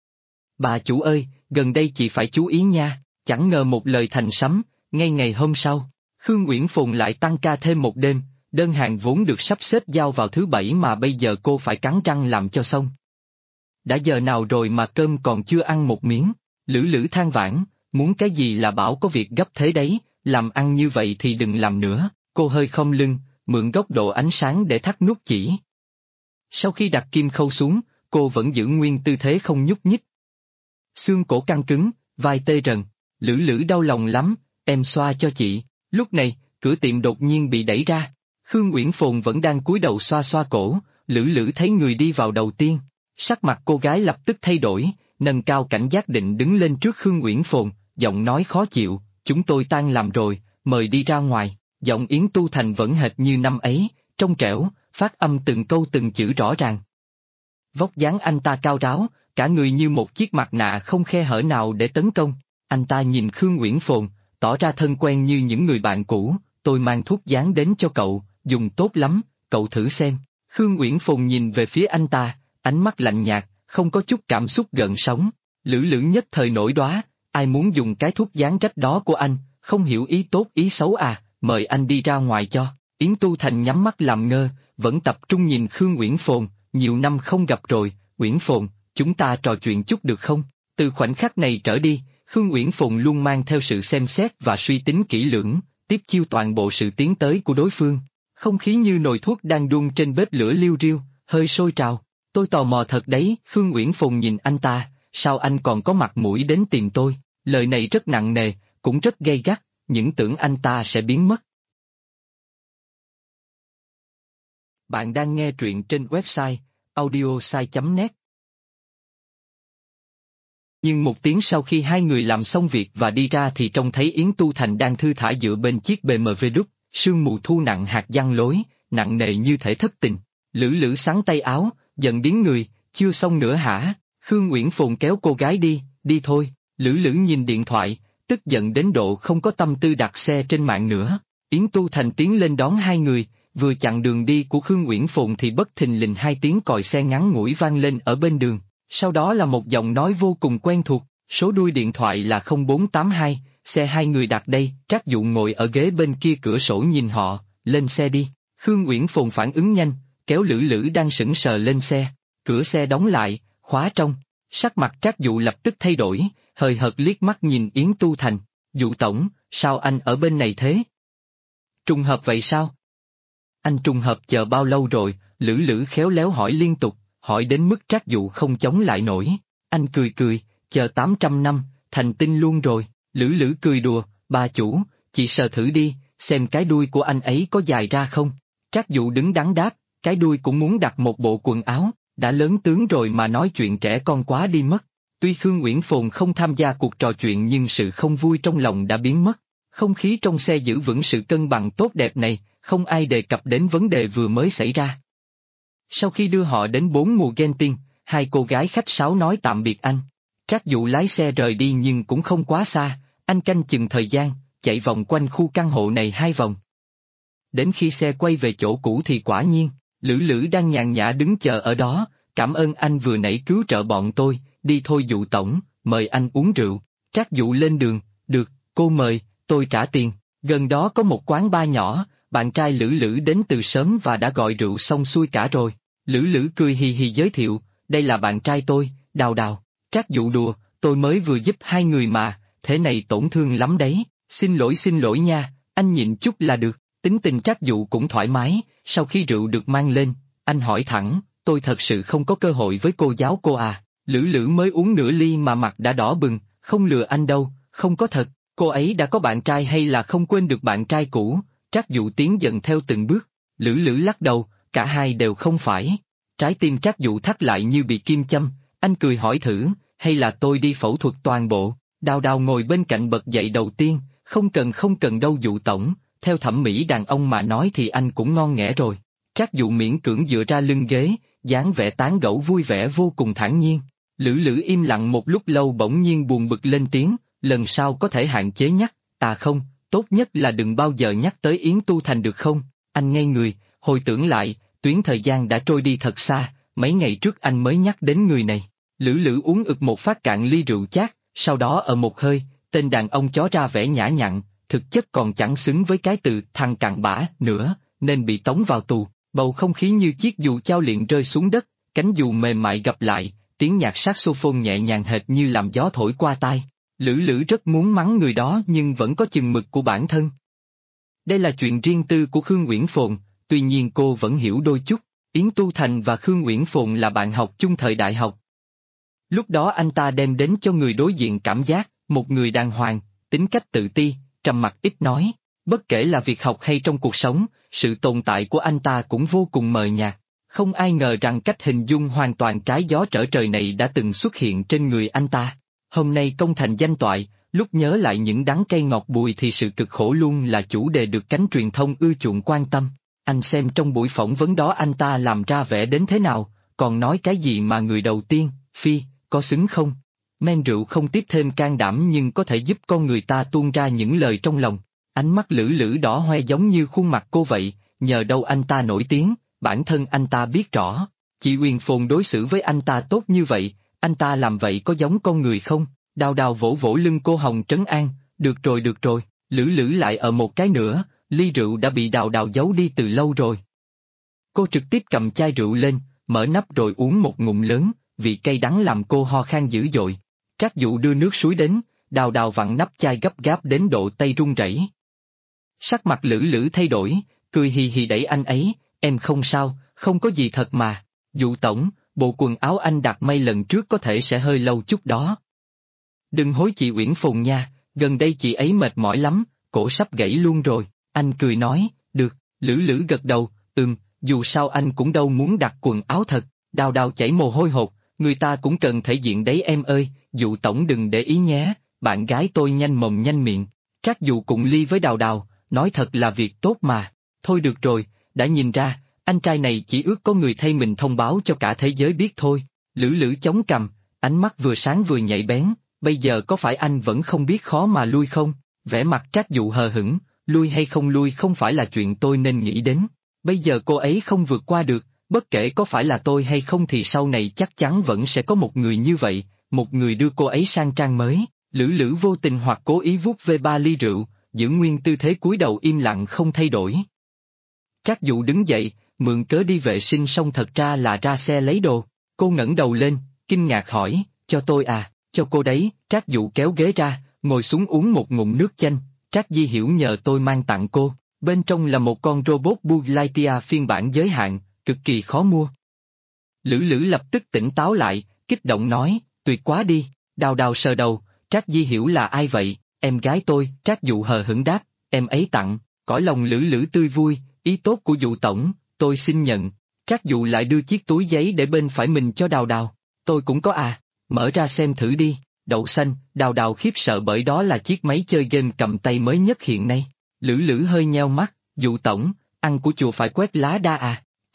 Bà chủ ơi, gần đây chị phải chú ý nha. Chẳng ngờ một lời thành sấm, ngay ngày hôm sau, Khương Uyển Phồn lại tăng ca thêm một đêm, đơn hàng vốn được sắp xếp giao vào thứ Bảy mà bây giờ cô phải cắn răng làm cho xong. Đã giờ nào rồi mà cơm còn chưa ăn một miếng? Lữ Lữ than vãn, muốn cái gì là bảo có việc gấp thế đấy, làm ăn như vậy thì đừng làm nữa. Cô hơi khom lưng, mượn góc độ ánh sáng để thắt nút chỉ. Sau khi đặt kim khâu xuống, cô vẫn giữ nguyên tư thế không nhúc nhích. Xương cổ căng cứng, vai tê rần. Lữ Lữ đau lòng lắm, em xoa cho chị. Lúc này, cửa tiệm đột nhiên bị đẩy ra. Khương Uyển Phồn vẫn đang cúi đầu xoa xoa cổ, Lữ Lữ thấy người đi vào đầu tiên. Sắc mặt cô gái lập tức thay đổi, nâng cao cảnh giác định đứng lên trước Khương Uyển Phồn, giọng nói khó chịu, chúng tôi tan làm rồi, mời đi ra ngoài. Giọng Yến Tu Thành vẫn hệt như năm ấy, trong trẻo, phát âm từng câu từng chữ rõ ràng. Vóc dáng anh ta cao ráo, cả người như một chiếc mặt nạ không khe hở nào để tấn công. Anh ta nhìn Khương Uyển Phồn, tỏ ra thân quen như những người bạn cũ, tôi mang thuốc dán đến cho cậu, dùng tốt lắm, cậu thử xem. Khương Uyển Phồn nhìn về phía anh ta, ánh mắt lạnh nhạt, không có chút cảm xúc gợn sóng. Lữ Lữ nhất thời nổi đoá, ai muốn dùng cái thuốc dán rách đó của anh, không hiểu ý tốt ý xấu à, mời anh đi ra ngoài cho. Yến Tu Thành nhắm mắt làm ngơ, vẫn tập trung nhìn Khương Uyển Phồn, nhiều năm không gặp rồi, Uyển Phồn, chúng ta trò chuyện chút được không? Từ khoảnh khắc này trở đi, Khương Uyển Phồn luôn mang theo sự xem xét và suy tính kỹ lưỡng, tiếp chiêu toàn bộ sự tiến tới của đối phương. Không khí như nồi thuốc đang đun trên bếp lửa liu riu, hơi sôi trào. Tôi tò mò thật đấy. Khương Uyển Phồn nhìn anh ta, sao anh còn có mặt mũi đến tìm tôi? Lời này rất nặng nề, cũng rất gay gắt, những tưởng anh ta sẽ biến mất. Bạn đang nghe truyện trên website audiosai.net. Nhưng một tiếng sau khi hai người làm xong việc và đi ra thì trông thấy Yến Tu Thành đang thư thả dựa bên chiếc BMW đúc, sương mù thu nặng hạt giăng lối, nặng nề như thể thất tình. Lữ Lữ xắn tay áo, giận biến người, chưa xong nữa hả? Khương Uyển Phồn kéo cô gái đi, đi thôi. Lữ Lữ nhìn điện thoại, tức giận đến độ không có tâm tư đặt xe trên mạng nữa. Yến Tu Thành tiến lên đón hai người, vừa chặn đường đi của Khương Uyển Phồn thì bất thình lình hai tiếng còi xe ngắn ngủi vang lên ở bên đường. Sau đó là một giọng nói vô cùng quen thuộc, số đuôi điện thoại là 0482, xe hai người đặt đây. Trác Dụ ngồi ở ghế bên kia cửa sổ nhìn họ, lên xe đi. Khương Uyển Phồn phản ứng nhanh, kéo Lữ Lữ đang sững sờ lên xe, cửa xe đóng lại, khóa trong. Sắc mặt Trác Dụ lập tức thay đổi, hời hợt liếc mắt nhìn Yến Tu Thành, Dụ tổng, sao anh ở bên này thế? Trùng hợp vậy sao? Anh trùng hợp chờ bao lâu rồi? Lữ Lữ khéo léo hỏi liên tục, hỏi đến mức Trác Dụ không chống lại nổi. Anh cười cười, chờ 800 năm, thành tinh luôn rồi. Lữ Lữ cười đùa, bà chủ, chị sờ thử đi, xem cái đuôi của anh ấy có dài ra không? Trác Dụ đứng đắn đáp, cái đuôi cũng muốn đặt một bộ quần áo, đã lớn tướng rồi mà nói chuyện trẻ con quá đi mất. Tuy Khương Uyển Phồn không tham gia cuộc trò chuyện nhưng sự không vui trong lòng đã biến mất. Không khí trong xe giữ vững sự cân bằng tốt đẹp này, không ai đề cập đến vấn đề vừa mới xảy ra. Sau khi đưa họ đến 4 mùa ghen tiên, hai cô gái khách sáo nói tạm biệt anh. Trác Dụ lái xe rời đi nhưng cũng không quá xa, anh canh chừng thời gian, chạy vòng quanh khu căn hộ này 2 vòng. Đến khi xe quay về chỗ cũ thì quả nhiên, Lữ Lữ đang nhàn nhã đứng chờ ở đó, cảm ơn anh vừa nãy cứu trợ bọn tôi, đi thôi Dụ tổng, mời anh uống rượu. Trác Dụ lên đường, được, cô mời, tôi trả tiền. Gần đó có một quán bar nhỏ, bạn trai Lữ Lữ đến từ sớm và đã gọi rượu xong xuôi cả rồi. Lữ Lữ cười hì hì giới thiệu, đây là bạn trai tôi, Đào Đào. Trác Dụ đùa, tôi mới vừa giúp 2 người mà, thế này tổn thương lắm đấy, xin lỗi nha, anh nhịn chút là được. Tính tình Trác Dụ cũng thoải mái, sau khi rượu được mang lên, anh hỏi thẳng, tôi thật sự không có cơ hội với cô giáo cô à. Lữ Lữ mới uống nửa ly mà mặt đã đỏ bừng, không lừa anh đâu, không có thật, cô ấy đã có bạn trai hay là không quên được bạn trai cũ. Trác Dụ tiến dần theo từng bước, Lữ Lữ lắc đầu, cả hai đều không phải. Trái tim Trác Dụ thắt lại như bị kim châm, anh cười hỏi thử, hay là tôi đi phẫu thuật toàn bộ. Đào Đào ngồi bên cạnh bật dậy đầu tiên, không cần đâu Dụ tổng, theo thẩm mỹ đàn ông mà nói thì anh cũng ngon nghẻ rồi. Trác Dụ miễn cưỡng dựa ra lưng ghế, dáng vẻ tán gẫu vui vẻ vô cùng thản nhiên. Lữ Lữ im lặng một lúc lâu bỗng nhiên buồn bực lên tiếng, lần sau có thể hạn chế nhắc, không, tốt nhất là đừng bao giờ nhắc tới Yến Tu Thành được không? Anh ngây người, hồi tưởng lại, tuyến thời gian đã trôi đi thật xa, mấy ngày trước anh mới nhắc đến người này. Lữ Lữ uống ực một phát cạn ly rượu chát, sau đó ở một hơi, tên đàn ông chó ra vẻ nhã nhặn, thực chất còn chẳng xứng với cái từ thằng cặn bã nữa, nên bị tống vào tù. Bầu không khí như chiếc dù chao liệng rơi xuống đất, cánh dù mềm mại gập lại, tiếng nhạc saxophone nhẹ nhàng hệt như làm gió thổi qua tai. Lữ Lữ rất muốn mắng người đó nhưng vẫn có chừng mực của bản thân. Đây là chuyện riêng tư của Khương Uyển Phồn, tuy nhiên cô vẫn hiểu đôi chút. Yến Tu Thành và Khương Uyển Phồn là bạn học chung thời đại học. Lúc đó anh ta đem đến cho người đối diện cảm giác, một người đàng hoàng, tính cách tự ti, trầm mặc ít nói. Bất kể là việc học hay trong cuộc sống, sự tồn tại của anh ta cũng vô cùng mờ nhạt. Không ai ngờ rằng cách hình dung hoàn toàn trái gió trở trời này đã từng xuất hiện trên người anh ta. Hôm nay công thành danh toại, lúc nhớ lại những đắng cay ngọt bùi thì sự cực khổ luôn là chủ đề được cánh truyền thông ưa chuộng quan tâm. Anh xem trong buổi phỏng vấn đó anh ta làm ra vẻ đến thế nào, còn nói cái gì mà người đầu tiên, Phi, có xứng không? Men rượu không tiếp thêm can đảm nhưng có thể giúp con người ta tuôn ra những lời trong lòng. Ánh mắt Lữ Lữ đỏ hoe giống như khuôn mặt cô vậy, nhờ đâu anh ta nổi tiếng, bản thân anh ta biết rõ. Chị Uyển Phồn đối xử với anh ta tốt như vậy, anh ta làm vậy có giống con người không? Đào Đào vỗ vỗ lưng cô hồng trấn an, được rồi, Lữ Lữ lại ở một cái nữa, ly rượu đã bị Đào Đào giấu đi từ lâu rồi. Cô trực tiếp cầm chai rượu lên, mở nắp rồi uống một ngụm lớn, vị cay đắng làm cô ho khan dữ dội. Trác Dụ đưa nước suối đến, Đào Đào vặn nắp chai gấp gáp đến độ tay run rẩy. Sắc mặt Lữ Lữ thay đổi, cười hì hì đẩy anh ấy, em không sao, không có gì thật mà. Dụ tổng, bộ quần áo anh đặt may lần trước có thể sẽ hơi lâu chút đó. Đừng hối chị Uyển Phồn nha, gần đây chị ấy mệt mỏi lắm, cổ sắp gãy luôn rồi. Anh cười nói, được, Lữ Lữ gật đầu, dù sao anh cũng đâu muốn đặt quần áo thật. Đào Đào chảy mồ hôi hột, người ta cũng cần thể diện đấy em ơi, Dụ tổng đừng để ý nhé, bạn gái tôi nhanh mồm nhanh miệng. Trác Dụ cùng ly với Đào Đào, nói thật là việc tốt mà. Thôi được rồi, đã nhìn ra, anh trai này chỉ ước có người thay mình thông báo cho cả thế giới biết thôi. Lữ Lữ chống cằm, ánh mắt vừa sáng vừa nhạy bén, bây giờ có phải anh vẫn không biết khó mà lui không? Vẻ mặt Trác Dụ hờ hững, lui hay không lui không phải là chuyện tôi nên nghĩ đến. Bây giờ cô ấy không vượt qua được, bất kể có phải là tôi hay không thì sau này chắc chắn vẫn sẽ có một người như vậy, một người đưa cô ấy sang trang mới. Lữ Lữ vô tình hoặc cố ý vuốt về 3 ly rượu, giữ nguyên tư thế cúi đầu im lặng không thay đổi. Trác Dụ đứng dậy, mượn cớ đi vệ sinh xong thật ra là ra xe lấy đồ. Cô ngẩng đầu lên, kinh ngạc hỏi, cho tôi à, cho cô đấy. Trác Dụ kéo ghế ra, ngồi xuống uống một ngụm nước chanh. Trác Di Hiểu nhờ tôi mang tặng cô, bên trong là một con robot Buzz Lightyear phiên bản giới hạn, cực kỳ khó mua. Lữ Lữ lập tức tỉnh táo lại, kích động nói, tuyệt quá đi. Đào Đào sờ đầu, Trác Di Hiểu là ai vậy? Em gái tôi. Trác Dụ hờ hững đáp, em ấy tặng. Cõi lòng Lữ Lữ tươi vui, ý tốt của Dụ tổng, tôi xin nhận. Trác Dụ lại đưa chiếc túi giấy để bên phải mình cho Đào Đào, tôi cũng có à, mở ra xem thử đi. Đậu xanh. Đào Đào khiếp sợ bởi đó là chiếc máy chơi game cầm tay mới nhất hiện nay. Lữ Lữ hơi nheo mắt, Dụ tổng, ăn của chùa phải quét lá đa à?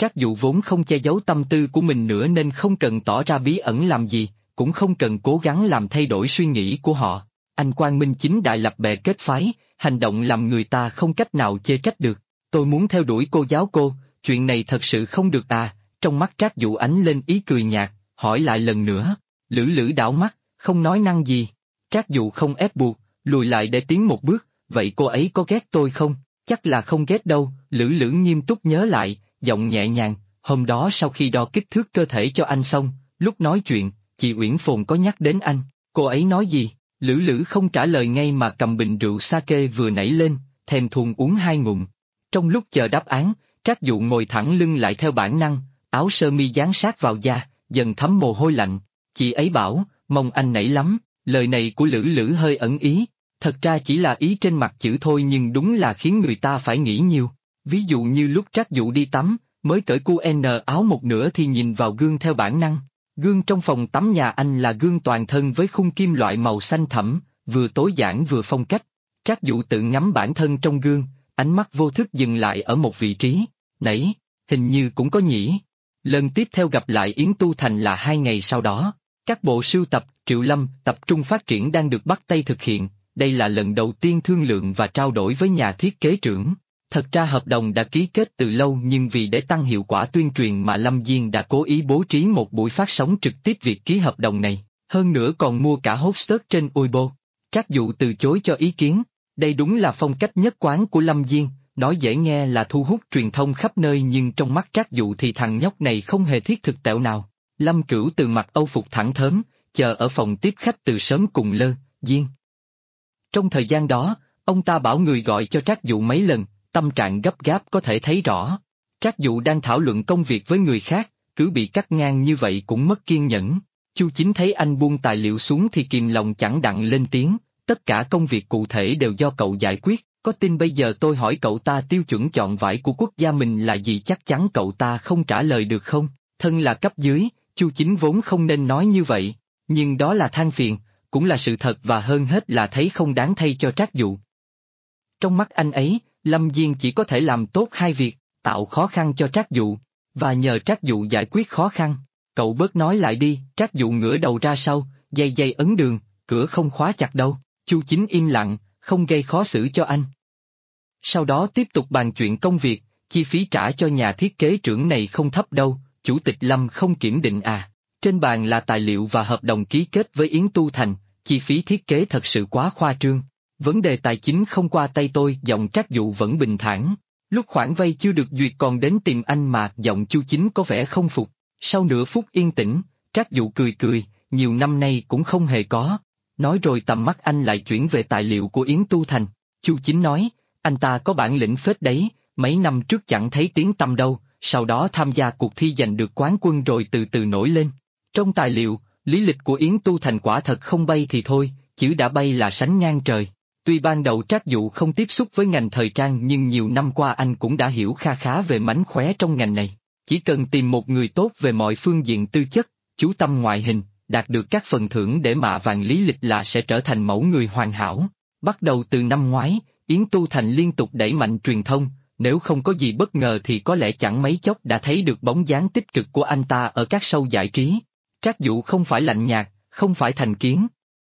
Trác Dụ vốn không che giấu tâm tư của mình nữa nên không cần tỏ ra bí ẩn làm gì, cũng không cần cố gắng làm thay đổi suy nghĩ của họ. Anh quang minh chính đại lập bè kết phái, hành động làm người ta không cách nào chê trách được. Tôi muốn theo đuổi cô giáo cô, chuyện này thật sự không được à? Trong mắt Trác Dụ ánh lên ý cười nhạt, hỏi lại lần nữa. Lữ Lữ đảo mắt, không nói năng gì. Trác Dụ không ép buộc, lùi lại để tiến một bước, vậy cô ấy có ghét tôi không? Chắc là không ghét đâu. Lữ Lữ nghiêm túc nhớ lại, giọng nhẹ nhàng, hôm đó sau khi đo kích thước cơ thể cho anh xong, lúc nói chuyện, chị Uyển Phồn có nhắc đến anh, cô ấy nói gì? Lữ Lữ không trả lời ngay mà cầm bình rượu sake vừa nảy lên, thèm thuồng uống 2 ngụm. Trong lúc chờ đáp án, Trác Dụ ngồi thẳng lưng lại theo bản năng, áo sơ mi dán sát vào da, dần thấm mồ hôi lạnh. Chị ấy bảo, mong anh nảy lắm, lời này của Lữ Lữ hơi ẩn ý, thật ra chỉ là ý trên mặt chữ thôi nhưng đúng là khiến người ta phải nghĩ nhiều. Ví dụ như lúc Trác Dụ đi tắm, mới cởi QN áo một nửa thì nhìn vào gương theo bản năng. Gương trong phòng tắm nhà anh là gương toàn thân với khung kim loại màu xanh thẫm, vừa tối giản vừa phong cách. Trác Dụ tự ngắm bản thân trong gương, ánh mắt vô thức dừng lại ở một vị trí. Nãy, hình như cũng có nhỉ. Lần tiếp theo gặp lại Yến Tu Thành là 2 ngày sau đó. Các bộ sưu tập Triệu Lâm tập trung phát triển đang được bắt tay thực hiện, đây là lần đầu tiên thương lượng và trao đổi với nhà thiết kế trưởng. Thật ra hợp đồng đã ký kết từ lâu nhưng vì để tăng hiệu quả tuyên truyền mà Lâm Diên đã cố ý bố trí một buổi phát sóng trực tiếp việc ký hợp đồng này, hơn nữa còn mua cả hostess trên Weibo. Trác Dụ từ chối cho ý kiến, đây đúng là phong cách nhất quán của Lâm Diên, nói dễ nghe là thu hút truyền thông khắp nơi nhưng trong mắt Trác Dụ thì thằng nhóc này không hề thiết thực tẹo nào. Lâm Cửu từ mặc âu phục thẳng thớm, chờ ở phòng tiếp khách từ sớm cùng Lơ, Diên. Trong thời gian đó, ông ta bảo người gọi cho Trác Dụ mấy lần, tâm trạng gấp gáp có thể thấy rõ. Trác Dụ đang thảo luận công việc với người khác, cứ bị cắt ngang như vậy cũng mất kiên nhẫn. Chu Chính thấy anh buông tài liệu xuống thì kìm lòng chẳng đặng lên tiếng, tất cả công việc cụ thể đều do cậu giải quyết, có tin bây giờ tôi hỏi cậu ta tiêu chuẩn chọn vải của quốc gia mình là gì chắc chắn cậu ta không trả lời được không? Thân là cấp dưới, Chu Chính vốn không nên nói như vậy, nhưng đó là than phiền, cũng là sự thật và hơn hết là thấy không đáng thay cho Trác Dụ. Trong mắt anh ấy, Lâm Diên chỉ có thể làm tốt 2 việc, tạo khó khăn cho Trác Dụ, và nhờ Trác Dụ giải quyết khó khăn. Cậu bớt nói lại đi. Trác Dụ ngửa đầu ra sau, dây ấn đường, cửa không khóa chặt đâu. Chu Chính im lặng, không gây khó xử cho anh. Sau đó tiếp tục bàn chuyện công việc, chi phí trả cho nhà thiết kế trưởng này không thấp đâu, Chủ tịch Lâm không kiểm định à. Trên bàn là tài liệu và hợp đồng ký kết với Yến Tu Thành, chi phí thiết kế thật sự quá khoa trương. Vấn đề tài chính không qua tay tôi. Giọng Trác Dụ vẫn bình thản. Lúc khoản vay chưa được duyệt còn đến tìm anh mà. Giọng Chu Chính có vẻ không phục. Sau nửa phút yên tĩnh, Trác Dụ cười cười, nhiều năm nay cũng không hề có. Nói rồi tầm mắt anh lại chuyển về tài liệu của Yến Tu Thành. Chu Chính nói, anh ta có bản lĩnh phết đấy, mấy năm trước chẳng thấy tiếng tăm đâu, sau đó tham gia cuộc thi giành được quán quân rồi từ từ nổi lên. Trong tài liệu, lý lịch của Yến Tu Thành quả thật không bay thì thôi, chứ đã bay là sánh ngang trời. Tuy ban đầu Trác Dụ không tiếp xúc với ngành thời trang nhưng nhiều năm qua anh cũng đã hiểu kha khá về mánh khóe trong ngành này. Chỉ cần tìm một người tốt về mọi phương diện tư chất, chú tâm ngoại hình, đạt được các phần thưởng để mạ vàng lý lịch là sẽ trở thành mẫu người hoàn hảo. Bắt đầu từ năm ngoái, Yến Tu Thành liên tục đẩy mạnh truyền thông, nếu không có gì bất ngờ thì có lẽ chẳng mấy chốc đã thấy được bóng dáng tích cực của anh ta ở các show giải trí. Trác Dụ không phải lạnh nhạt, không phải thành kiến.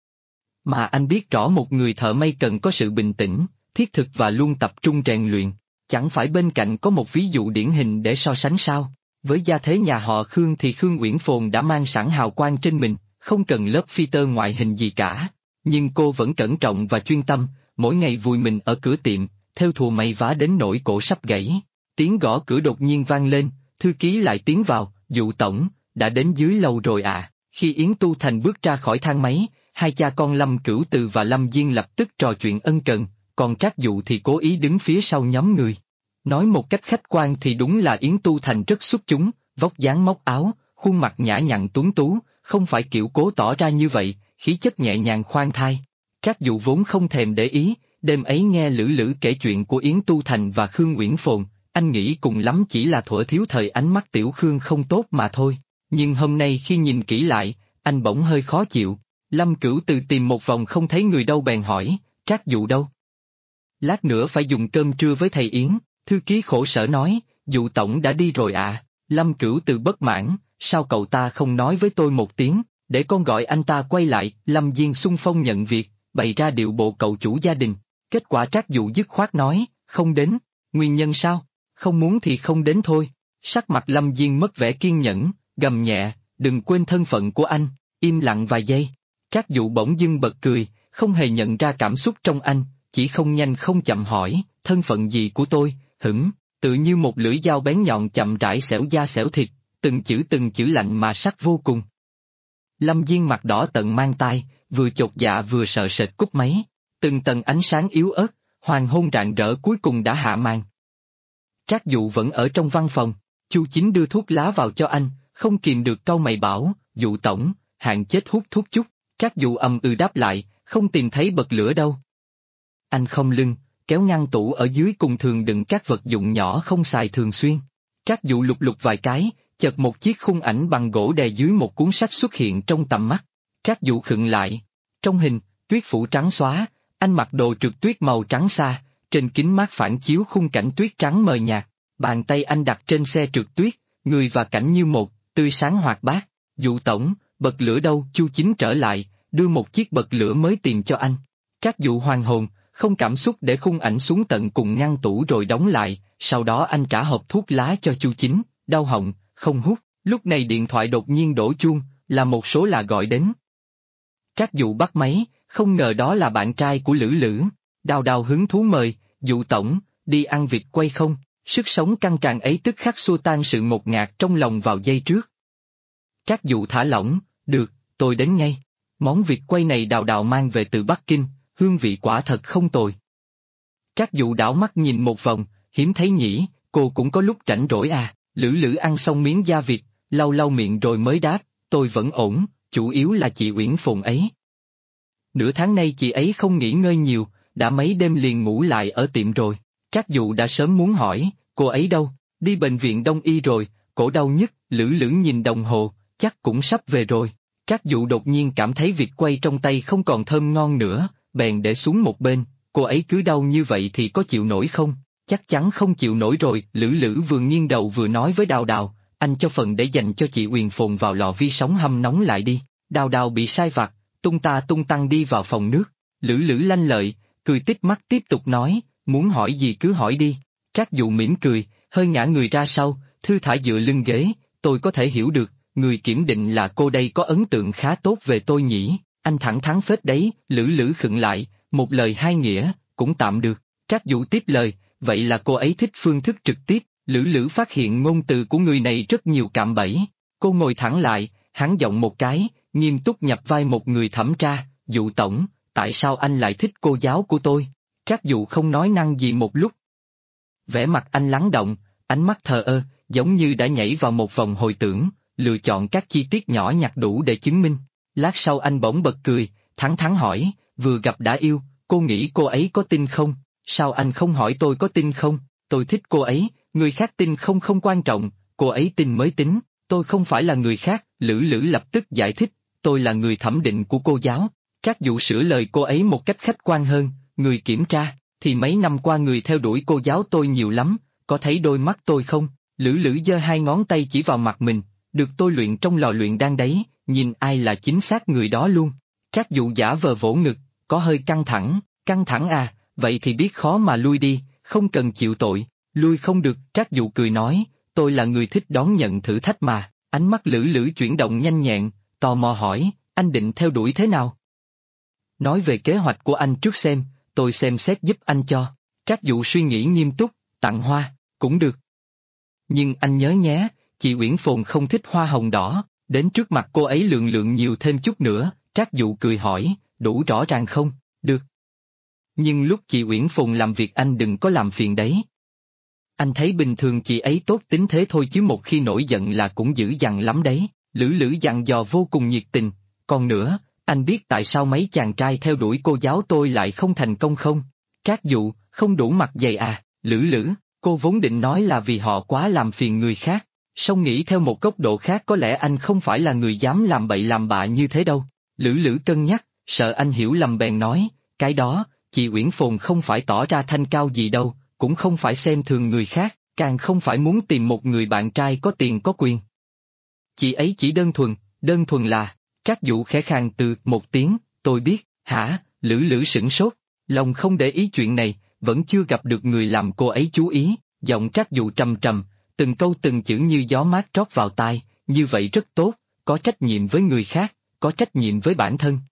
Mà anh biết rõ một người thợ may cần có sự bình tĩnh, thiết thực và luôn tập trung rèn luyện. Chẳng phải bên cạnh có một ví dụ điển hình để so sánh sao? Với gia thế nhà họ Khương thì Khương Uyển Phồn đã mang sẵn hào quang trên mình, không cần lớp filter ngoại hình gì cả. Nhưng cô vẫn cẩn trọng và chuyên tâm, mỗi ngày vùi mình ở cửa tiệm, thêu thùa may vá đến nỗi cổ sắp gãy. Tiếng gõ cửa đột nhiên vang lên, thư ký lại tiến vào, Dụ tổng, đã đến dưới lầu rồi à? Khi Yến Tu Thành bước ra khỏi thang máy, hai cha con Lâm Cửu Từ và Lâm Diên lập tức trò chuyện ân cần, còn Trác Dụ thì cố ý đứng phía sau nhóm người. Nói một cách khách quan thì đúng là Yến Tu Thành rất xuất chúng, vóc dáng móc áo, khuôn mặt nhã nhặn tuấn tú, không phải kiểu cố tỏ ra như vậy, khí chất nhẹ nhàng khoan thai. Trác Dụ vốn không thèm để ý, đêm ấy nghe Lữ Lữ kể chuyện của Yến Tu Thành và Khương Uyển Phồn, anh nghĩ cùng lắm chỉ là thuở thiếu thời ánh mắt tiểu Khương không tốt mà thôi. Nhưng hôm nay khi nhìn kỹ lại, anh bỗng hơi khó chịu. Lâm Cửu Từ tìm một vòng không thấy người đâu bèn hỏi, Trác Dụ đâu? Lát nữa phải dùng cơm trưa với thầy Yến, thư ký khổ sở nói, Dụ tổng đã đi rồi à? Lâm Cửu Từ bất mãn, sao cậu ta không nói với tôi một tiếng, để con gọi anh ta quay lại. Lâm Diên xung phong nhận việc, bày ra điệu bộ cậu chủ gia đình. Kết quả Trác Dụ dứt khoát nói, không đến. Nguyên nhân sao? Không muốn thì không đến thôi. Sắc mặt Lâm Diên mất vẻ kiên nhẫn, gầm nhẹ, đừng quên thân phận của anh. Im lặng vài giây. Trác Dụ bỗng dưng bật cười, không hề nhận ra cảm xúc trong anh, chỉ không nhanh không chậm hỏi, thân phận gì của tôi, tự như một lưỡi dao bén nhọn chậm rãi xẻo da xẻo thịt, từng chữ lạnh mà sắc vô cùng. Lâm Diên mặt đỏ tận mang tai, vừa chột dạ vừa sợ sệt cúp máy, từng tầng ánh sáng yếu ớt, hoàng hôn rạng rỡ cuối cùng đã hạ màn. Trác Dụ vẫn ở trong văn phòng, Chu Chính đưa thuốc lá vào cho anh, không kìm được cau mày bảo, Dụ tổng, hạn chết hút thuốc chút. Trác Dụ đáp lại, không tìm thấy bật lửa đâu. Anh không lưng, kéo ngăn tủ ở dưới cùng thường đựng các vật dụng nhỏ không xài thường xuyên. Trác Dụ lục lục vài cái, chợt một chiếc khung ảnh bằng gỗ đè dưới một cuốn sách xuất hiện trong tầm mắt. Trác Dụ khựng lại. Trong hình, tuyết phủ trắng xóa, anh mặc đồ trượt tuyết màu trắng xa, trên kính mát phản chiếu khung cảnh tuyết trắng mờ nhạt. Bàn tay anh đặt trên xe trượt tuyết, người và cảnh như một, tươi sáng hoạt bát. Dụ tổng, bật lửa đâu? Chu Chính trở lại, đưa một chiếc bật lửa mới tìm cho anh. Trác Dụ hoàn hồn, không cảm xúc để khung ảnh xuống tận cùng ngăn tủ rồi đóng lại, sau đó anh trả hộp thuốc lá cho Chu Chính, đau họng, không hút. Lúc này điện thoại đột nhiên đổ chuông, là một số lạ gọi đến. Trác Dụ bắt máy, không ngờ đó là bạn trai của Lữ Lữ. Đào Đào hứng thú mời, Dụ tổng, đi ăn vịt quay không? Sức sống căng tràn ấy tức khắc xua tan sự ngột ngạt trong lòng vào giây trước. Trác Dụ thả lỏng, được, tôi đến ngay. Món vịt quay này Đào Đào mang về từ Bắc Kinh, hương vị quả thật không tồi. Trác Dụ đảo mắt nhìn một vòng, hiếm thấy nhỉ, cô cũng có lúc rảnh rỗi à? Lữ Lữ ăn xong miếng da vịt, lau lau miệng rồi mới đáp, tôi vẫn ổn, chủ yếu là chị Uyển Phồn ấy. Nửa tháng nay chị ấy không nghỉ ngơi nhiều, đã mấy đêm liền ngủ lại ở tiệm rồi. Trác Dụ đã sớm muốn hỏi, cô ấy đâu? Đi bệnh viện Đông Y rồi, cổ đau nhức. Lữ Lữ nhìn đồng hồ, chắc cũng sắp về rồi. Trác Dụ đột nhiên cảm thấy vịt quay trong tay không còn thơm ngon nữa, bèn để xuống một bên. Cô ấy cứ đau như vậy thì có chịu nổi không? Chắc chắn không chịu nổi rồi. Lữ Lữ vừa nghiêng đầu vừa nói với Đào Đào, anh cho phần để dành cho chị Uyển Phồn vào lò vi sóng hâm nóng lại đi. Đào Đào bị sai vặt, tung ta tung tăng đi vào phòng nước. Lữ Lữ lanh lợi, cười tít mắt tiếp tục nói, muốn hỏi gì cứ hỏi đi. Trác Dụ mỉm cười, hơi ngả người ra sau, thư thả dựa lưng ghế, tôi có thể hiểu được, người kiểm định là cô đây có ấn tượng khá tốt về tôi nhỉ, anh thẳng thắn phết đấy. Lữ Lữ khựng lại, một lời hai nghĩa, cũng tạm được. Trác Dụ tiếp lời, vậy là cô ấy thích phương thức trực tiếp. Lữ Lữ phát hiện ngôn từ của người này rất nhiều cạm bẫy. Cô ngồi thẳng lại, hắn giọng một cái, nghiêm túc nhập vai một người thẩm tra, Dụ tổng, tại sao anh lại thích cô giáo của tôi? Trác Dụ không nói năng gì một lúc. Vẻ mặt anh lắng động, ánh mắt thờ ơ, giống như đã nhảy vào một vòng hồi tưởng, lựa chọn các chi tiết nhỏ nhặt đủ để chứng minh. Lát sau anh bỗng bật cười, thẳng thắn hỏi, vừa gặp đã yêu, cô nghĩ cô ấy có tin không? Sao anh không hỏi tôi có tin không? Tôi thích cô ấy, người khác tin không không quan trọng, cô ấy tin mới tính, tôi không phải là người khác. Lữ Lữ lập tức giải thích, tôi là người thẩm định của cô giáo. Trác Dụ sửa lời cô ấy một cách khách quan hơn, người kiểm tra, thì mấy năm qua người theo đuổi cô giáo tôi nhiều lắm, có thấy đôi mắt tôi không? Lữ Lữ giơ hai ngón tay chỉ vào mặt mình, được tôi luyện trong lò luyện đan đấy, nhìn ai là chính xác người đó luôn. Trác Dụ giả vờ vỗ ngực, có hơi căng thẳng à, vậy thì biết khó mà lui đi, không cần chịu tội. Lui không được. Trác Dụ cười nói, tôi là người thích đón nhận thử thách mà. Ánh mắt Lữ Lữ chuyển động nhanh nhẹn, tò mò hỏi, anh định theo đuổi thế nào? Nói về kế hoạch của anh trước xem, tôi xem xét giúp anh cho. Trác Dụ suy nghĩ nghiêm túc, tặng hoa, cũng được. Nhưng anh nhớ nhé, chị Uyển Phồn không thích hoa hồng đỏ, đến trước mặt cô ấy lượng lượng nhiều thêm chút nữa. Trác Dụ cười hỏi, đủ rõ ràng không? Được. Nhưng lúc chị Uyển Phồn làm việc anh đừng có làm phiền đấy. Anh thấy bình thường chị ấy tốt tính thế thôi chứ một khi nổi giận là cũng dữ dằn lắm đấy. Lữ Lữ dặn dò vô cùng nhiệt tình. Còn nữa, anh biết tại sao mấy chàng trai theo đuổi cô giáo tôi lại không thành công không? Trác Dụ, không đủ mặt dày à? Lữ Lữ, cô vốn định nói là vì họ quá làm phiền người khác. Song nghĩ theo một góc độ khác có lẽ anh không phải là người dám làm bậy làm bạ như thế đâu. Lữ Lữ cân nhắc, sợ anh hiểu lầm bèn nói, cái đó, chị Uyển Phồn không phải tỏ ra thanh cao gì đâu, cũng không phải xem thường người khác, càng không phải muốn tìm một người bạn trai có tiền có quyền. Chị ấy chỉ đơn thuần là, Trác Dụ khẽ khàng từ một tiếng, tôi biết, hả, Lữ Lữ sửng sốt, lòng không để ý chuyện này, vẫn chưa gặp được người làm cô ấy chú ý, giọng Trác Dụ trầm trầm, từng câu từng chữ như gió mát trót vào tai, như vậy rất tốt, có trách nhiệm với người khác, có trách nhiệm với bản thân.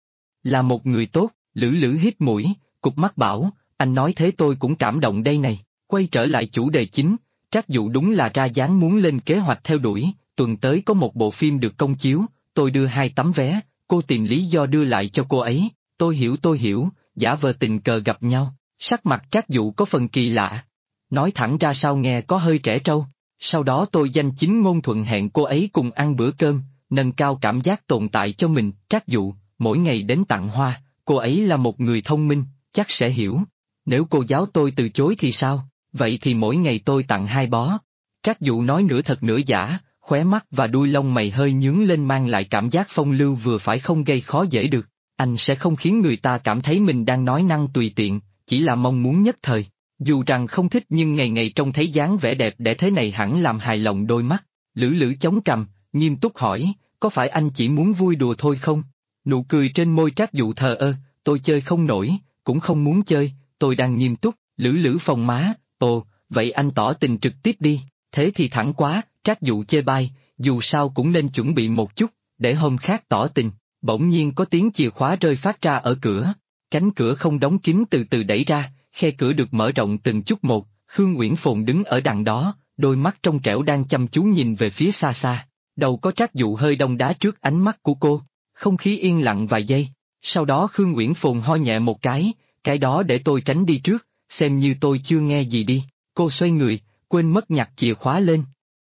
Là một người tốt, Lữ Lữ hít mũi, cụp mắt bảo, anh nói thế tôi cũng cảm động đây này, quay trở lại chủ đề chính, Trác Dụ đúng là ra dáng muốn lên kế hoạch theo đuổi, tuần tới có một bộ phim được công chiếu, tôi đưa 2 tấm vé, cô tìm lý do đưa lại cho cô ấy, tôi hiểu, giả vờ tình cờ gặp nhau, sắc mặt Trác Dụ có phần kỳ lạ. Nói thẳng ra sao nghe có hơi trẻ trâu, sau đó tôi danh chính ngôn thuận hẹn cô ấy cùng ăn bữa cơm, nâng cao cảm giác tồn tại cho mình, Trác Dụ, mỗi ngày đến tặng hoa, cô ấy là một người thông minh, chắc sẽ hiểu. Nếu cô giáo tôi từ chối thì sao, vậy thì mỗi ngày tôi tặng 2 bó. Trác Dụ nói nửa thật nửa giả, khóe mắt và đuôi lông mày hơi nhướng lên mang lại cảm giác phong lưu vừa phải không gây khó dễ được. Anh sẽ không khiến người ta cảm thấy mình đang nói năng tùy tiện, chỉ là mong muốn nhất thời. Dù rằng không thích nhưng ngày ngày trông thấy dáng vẻ đẹp để thế này hẳn làm hài lòng đôi mắt. Lữ Lữ chống cằm, nghiêm túc hỏi, có phải anh chỉ muốn vui đùa thôi không? Nụ cười trên môi Trác Dụ thờ ơ, tôi chơi không nổi, cũng không muốn chơi, tôi đang nghiêm túc, Lữ Lữ phồng má, ồ, vậy anh tỏ tình trực tiếp đi, thế thì thẳng quá, Trác Dụ chê bai, dù sao cũng nên chuẩn bị một chút, để hôm khác tỏ tình. Bỗng nhiên có tiếng chìa khóa rơi phát ra ở cửa, cánh cửa không đóng kín từ từ đẩy ra, khe cửa được mở rộng từng chút một, Khương Uyển Phồn đứng ở đằng đó, đôi mắt trong trẻo đang chăm chú nhìn về phía xa xa, đầu có Trác Dụ hơi đông đá trước ánh mắt của cô, không khí yên lặng vài giây, sau đó Khương Uyển Phồn ho nhẹ một cái đó để tôi tránh đi trước, xem như tôi chưa nghe gì đi, cô xoay người, quên mất nhặt chìa khóa lên.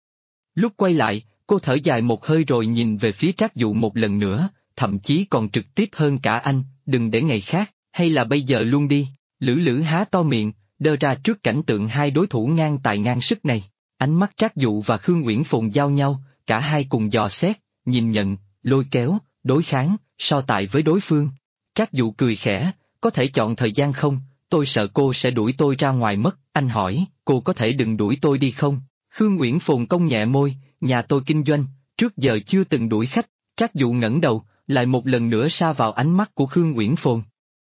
Lúc quay lại, cô thở dài một hơi rồi nhìn về phía Trác Dụ một lần nữa, thậm chí còn trực tiếp hơn cả anh, đừng để ngày khác, hay là bây giờ luôn đi, Lữ Lữ há to miệng, đơ ra trước cảnh tượng hai đối thủ ngang tài ngang sức này, ánh mắt Trác Dụ và Khương Uyển Phồn giao nhau, cả hai cùng dò xét, nhìn nhận, lôi kéo, đối kháng, so tài với đối phương. Trác Dụ cười khẽ, có thể chọn thời gian không, tôi sợ cô sẽ đuổi tôi ra ngoài mất, anh hỏi, cô có thể đừng đuổi tôi đi không? Khương Uyển Phồn cong nhẹ môi, nhà tôi kinh doanh, trước giờ chưa từng đuổi khách, Trác Dụ ngẩng đầu, lại một lần nữa sa vào ánh mắt của Khương Uyển Phồn.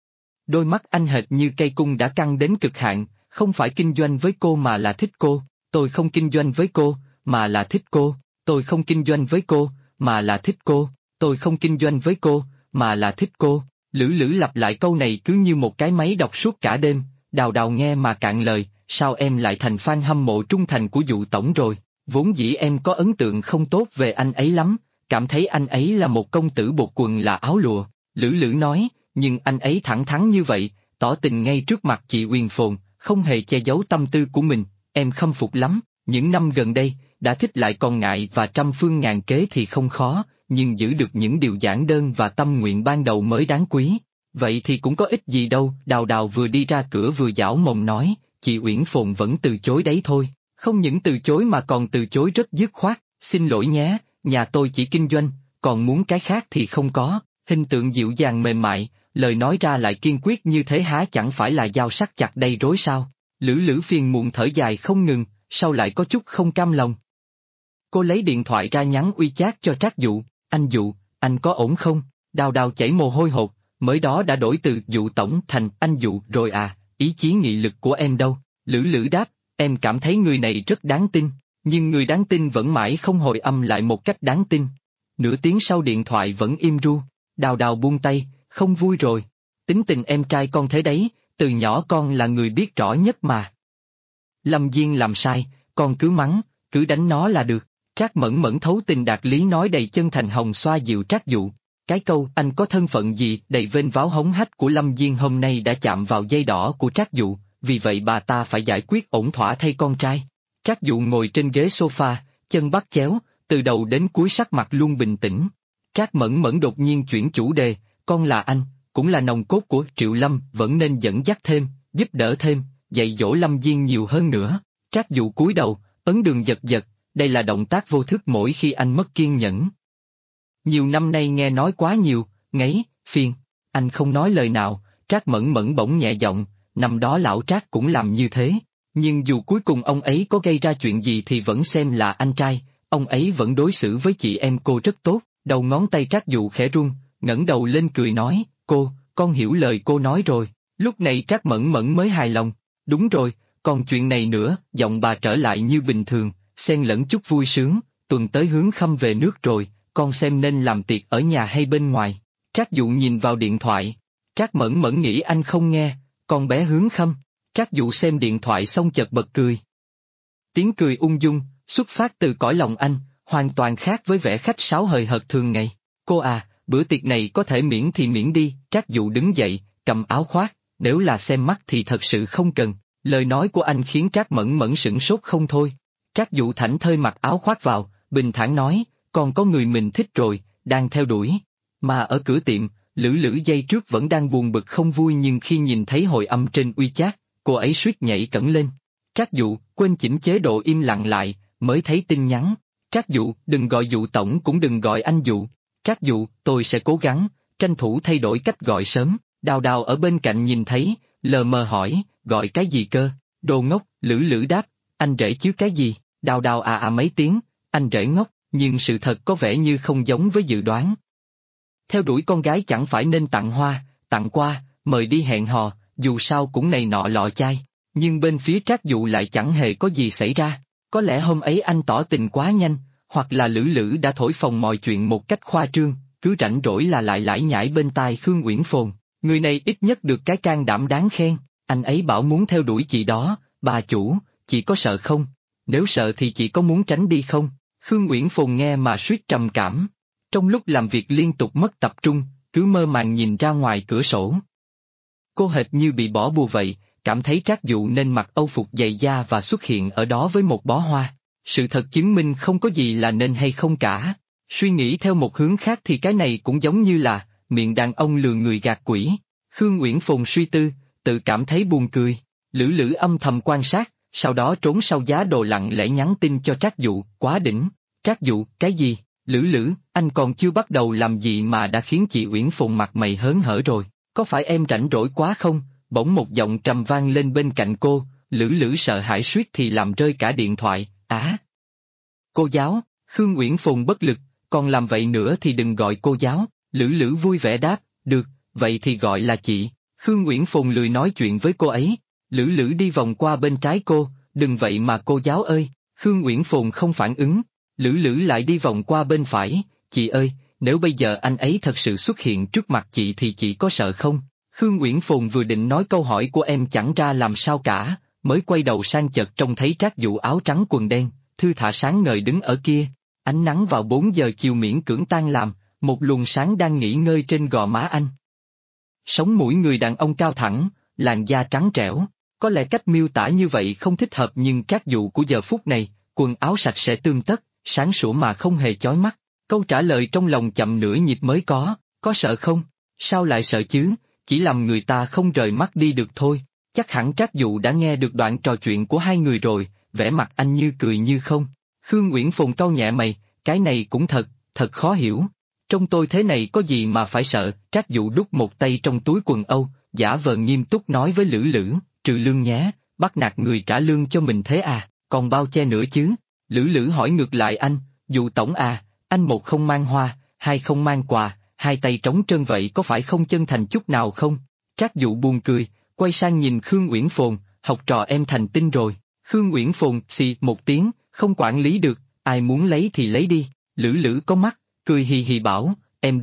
Đôi mắt anh hệt như cây cung đã căng đến cực hạn, không phải kinh doanh với cô mà là thích cô, tôi không kinh doanh với cô, mà là thích cô, tôi không kinh doanh với cô, mà là thích cô, tôi không kinh doanh với cô, mà là thích cô. Lữ Lữ lặp lại câu này cứ như một cái máy đọc suốt cả đêm, Đào Đào nghe mà cạn lời, sao em lại thành fan hâm mộ trung thành của Dụ tổng rồi, vốn dĩ em có ấn tượng không tốt về anh ấy lắm, cảm thấy anh ấy là một công tử bột quần là áo lụa, Lữ Lữ nói, nhưng anh ấy thẳng thắn như vậy, tỏ tình ngay trước mặt chị Uyển Phồn, không hề che giấu tâm tư của mình, em khâm phục lắm, những năm gần đây, đã thích lại còn ngại và trăm phương ngàn kế thì không khó, nhưng giữ được những điều giản đơn và tâm nguyện ban đầu mới đáng quý. Vậy thì cũng có ích gì đâu, Đào Đào vừa đi ra cửa vừa giảo mồm nói, chị Uyển Phồn vẫn từ chối đấy thôi, không những từ chối mà còn từ chối rất dứt khoát, xin lỗi nhé, nhà tôi chỉ kinh doanh, còn muốn cái khác thì không có, hình tượng dịu dàng mềm mại, lời nói ra lại kiên quyết như thế há chẳng phải là dao sắc chặt đầy rối sao, Lữ Lữ phiền muộn thở dài không ngừng, sau lại có chút không cam lòng. Cô lấy điện thoại ra nhắn WeChat cho Trác Dụ, anh Dụ, anh có ổn không? Đào Đào chảy mồ hôi hột, mới đó đã đổi từ Dụ tổng thành anh Dụ rồi à, ý chí nghị lực của em đâu? Lữ Lữ đáp, em cảm thấy người này rất đáng tin, nhưng người đáng tin vẫn mãi không hồi âm lại một cách đáng tin. Nửa tiếng sau điện thoại vẫn im ru, Đào Đào buông tay, không vui rồi. Tính tình em trai con thế đấy, từ nhỏ con là người biết rõ nhất mà. Lâm Diên làm sai, con cứ mắng, cứ đánh nó là được. Trác Mẫn Mẫn thấu tình đạt lý nói đầy chân thành hồng xoa dịu Trác Dụ. Cái câu anh có thân phận gì đầy vênh váo hống hách của Lâm Diên hôm nay đã chạm vào dây đỏ của Trác Dụ, vì vậy bà ta phải giải quyết ổn thỏa thay con trai. Trác Dụ ngồi trên ghế sofa, chân bắt chéo, từ đầu đến cuối sắc mặt luôn bình tĩnh. Trác Mẫn Mẫn đột nhiên chuyển chủ đề, con là anh, cũng là nòng cốt của Triệu Lâm, vẫn nên dẫn dắt thêm, giúp đỡ thêm, dạy dỗ Lâm Diên nhiều hơn nữa. Trác Dụ cúi đầu, ấn đường giật giật, đây là động tác vô thức mỗi khi anh mất kiên nhẫn. Nhiều năm nay nghe nói quá nhiều, ngấy, phiền, anh không nói lời nào, Trác Mẫn Mẫn bỗng nhẹ giọng, năm đó lão Trác cũng làm như thế, Nhưng dù cuối cùng ông ấy có gây ra chuyện gì thì vẫn xem là anh trai, ông ấy vẫn đối xử với chị em cô rất tốt. Đầu ngón tay Trác Dụ khẽ run, ngẩng đầu lên cười nói, con hiểu lời cô nói rồi. Lúc này Trác Mẫn Mẫn mới hài lòng. Đúng rồi, còn chuyện này nữa, giọng bà trở lại như bình thường, xen lẫn chút vui sướng, tuần tới Hướng Khâm về nước rồi, con xem nên làm tiệc ở nhà hay bên ngoài. Trác Dụ nhìn vào điện thoại. Trác Mẫn Mẫn nghĩ anh không nghe, con bé Hướng Khâm. Trác Dụ xem điện thoại xong chợt bật cười. Tiếng cười ung dung, xuất phát từ cõi lòng anh, hoàn toàn khác với vẻ khách sáo hời hợt thường ngày. Cô à, bữa tiệc này có thể miễn thì miễn đi. Trác Dụ đứng dậy, cầm áo khoác, nếu là xem mắt thì thật sự không cần. Lời nói của anh khiến Trác Mẫn Mẫn sửng sốt không thôi. Trác Dụ thảnh thơi mặc áo khoác vào, bình thản nói, con có người mình thích rồi, đang theo đuổi. Mà ở cửa tiệm, Lữ Lữ giây trước vẫn đang buồn bực không vui nhưng khi nhìn thấy hồi âm trên WeChat, cô ấy suýt nhảy cẫng lên. Trác Dụ, quên chỉnh chế độ im lặng lại, mới thấy tin nhắn. Trác Dụ, đừng gọi Dụ tổng cũng đừng gọi anh Dụ. Trác Dụ, tôi sẽ cố gắng, tranh thủ thay đổi cách gọi sớm. Đào Đào ở bên cạnh nhìn thấy, lờ mờ hỏi, gọi cái gì cơ? Đồ ngốc, Lữ Lữ đáp, anh rể chứ cái gì? Đào Đào mấy tiếng, anh rể ngốc, nhưng sự thật có vẻ như không giống với dự đoán. Theo đuổi con gái chẳng phải nên tặng hoa, tặng quà, mời đi hẹn hò, dù sao cũng này nọ lọ chai. Nhưng bên phía Trác Dụ lại chẳng hề có gì xảy ra. Có lẽ hôm ấy anh tỏ tình quá nhanh, hoặc là Lữ Lữ đã thổi phồng mọi chuyện một cách khoa trương, cứ rảnh rỗi là lại lải nhải bên tai Khương Uyển Phồn. Người này ít nhất được cái can đảm đáng khen, anh ấy bảo muốn theo đuổi chị đó, bà chủ, chị có sợ không? Nếu sợ thì chị có muốn tránh đi không? Khương Uyển Phồn nghe mà suýt trầm cảm. Trong lúc làm việc liên tục mất tập trung, cứ mơ màng nhìn ra ngoài cửa sổ. Cô hệt như bị bỏ bùa vậy, cảm thấy Trác Dụ nên mặc âu phục dày da và xuất hiện ở đó với một bó hoa. Sự thật chứng minh không có gì là nên hay không cả. Suy nghĩ theo một hướng khác thì cái này cũng giống như là miệng đàn ông lừa người gạt quỷ. Khương Uyển Phồn suy tư, tự cảm thấy buồn cười. Lữ Lữ âm thầm quan sát, sau đó trốn sau giá đồ lặng lẽ nhắn tin cho Trác Dụ, quá đỉnh. Trác Dụ, cái gì? Lữ Lữ, anh còn chưa bắt đầu làm gì mà đã khiến chị Uyển Phồn mặt mày hớn hở rồi, có phải em rảnh rỗi quá không? Bỗng một giọng trầm vang lên bên cạnh cô, Lữ Lữ sợ hãi suýt thì làm rơi cả điện thoại, Cô giáo, Khương Uyển Phồn bất lực, còn làm vậy nữa thì đừng gọi cô giáo. Lữ Lữ vui vẻ đáp, được, vậy thì gọi là chị. Khương Uyển Phồn lười nói chuyện với cô ấy. Lữ Lữ đi vòng qua bên trái cô, đừng vậy mà cô giáo ơi. Khương Uyển Phồn không phản ứng. Lữ Lữ lại đi vòng qua bên phải, chị ơi, nếu bây giờ anh ấy thật sự xuất hiện trước mặt chị thì chị có sợ không? Khương Uyển Phồn vừa định nói câu hỏi của em chẳng ra làm sao cả, mới quay đầu sang chợt trông thấy Trác Dụ áo trắng quần đen, thư thả sáng ngời đứng ở kia. Ánh nắng vào 4 giờ chiều miễn cưỡng tan làm, một luồng sáng đang nghỉ ngơi trên gò má anh. Sống mũi người đàn ông cao thẳng, làn da trắng trẻo, có lẽ cách miêu tả như vậy không thích hợp nhưng Trác Dụ của giờ phút này, quần áo sạch sẽ tươm tất, sáng sủa mà không hề chói mắt. Câu trả lời trong lòng chậm nửa nhịp mới có sợ không? Sao lại sợ chứ, chỉ làm người ta không rời mắt đi được thôi. Chắc hẳn Trác Dụ đã nghe được đoạn trò chuyện của hai người rồi, vẻ mặt anh như cười như không. Khương Uyển Phồn cau nhẹ mày, cái này cũng thật khó hiểu. Trong tôi thế này có gì mà phải sợ? Trác Dụ đút một tay trong túi quần âu, giả vờ nghiêm túc nói với Lữ Lữ, trừ lương nhé, bắt nạt người trả lương cho mình thế à, còn bao che nữa chứ? Lữ Lữ hỏi ngược lại anh, Dụ tổng à, anh một không mang hoa, hai không mang quà, hai tay trống trơn vậy có phải không chân thành chút nào không? Trác Dụ buồn cười, quay sang nhìn Khương Uyển Phồn, học trò em thành tinh rồi. Khương Uyển Phồn xì một tiếng, không quản lý được, ai muốn lấy thì lấy đi. Lữ Lữ có mắt, cười hì hì bảo, em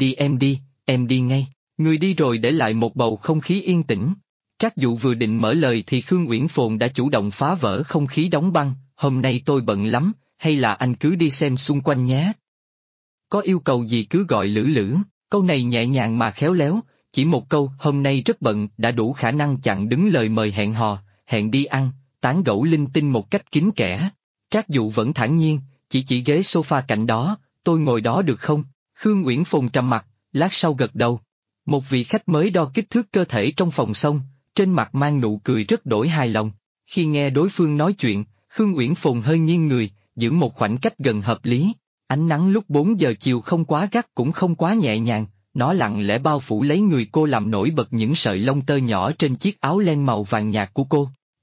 đi ngay. Người đi rồi để lại một bầu không khí yên tĩnh. Trác Dụ vừa định mở lời thì Khương Uyển Phồn đã chủ động phá vỡ không khí đóng băng, hôm nay tôi bận lắm, hay là anh cứ đi xem xung quanh nhé. Có yêu cầu gì cứ gọi Lữ Lữ, câu này nhẹ nhàng mà khéo léo, chỉ một câu hôm nay rất bận đã đủ khả năng chặn đứng lời mời hẹn hò, hẹn đi ăn, tán gẫu linh tinh một cách kín kẽ. Trác Dụ vẫn thản nhiên, chỉ ghế sofa cạnh đó, tôi ngồi đó được không? Khương Uyển Phồn trầm mặt, lát sau gật đầu. Một vị khách mới đo kích thước cơ thể trong phòng xong, trên mặt mang nụ cười rất đổi hài lòng. Khi nghe đối phương nói chuyện, Khương Uyển Phồn hơi nghiêng người, giữ một khoảnh cách gần hợp lý. Ánh nắng lúc 4 giờ chiều không quá gắt cũng không quá nhẹ nhàng, nó lặng lẽ bao phủ lấy người cô làm nổi bật những sợi lông tơ nhỏ trên chiếc áo len màu vàng nhạt của cô.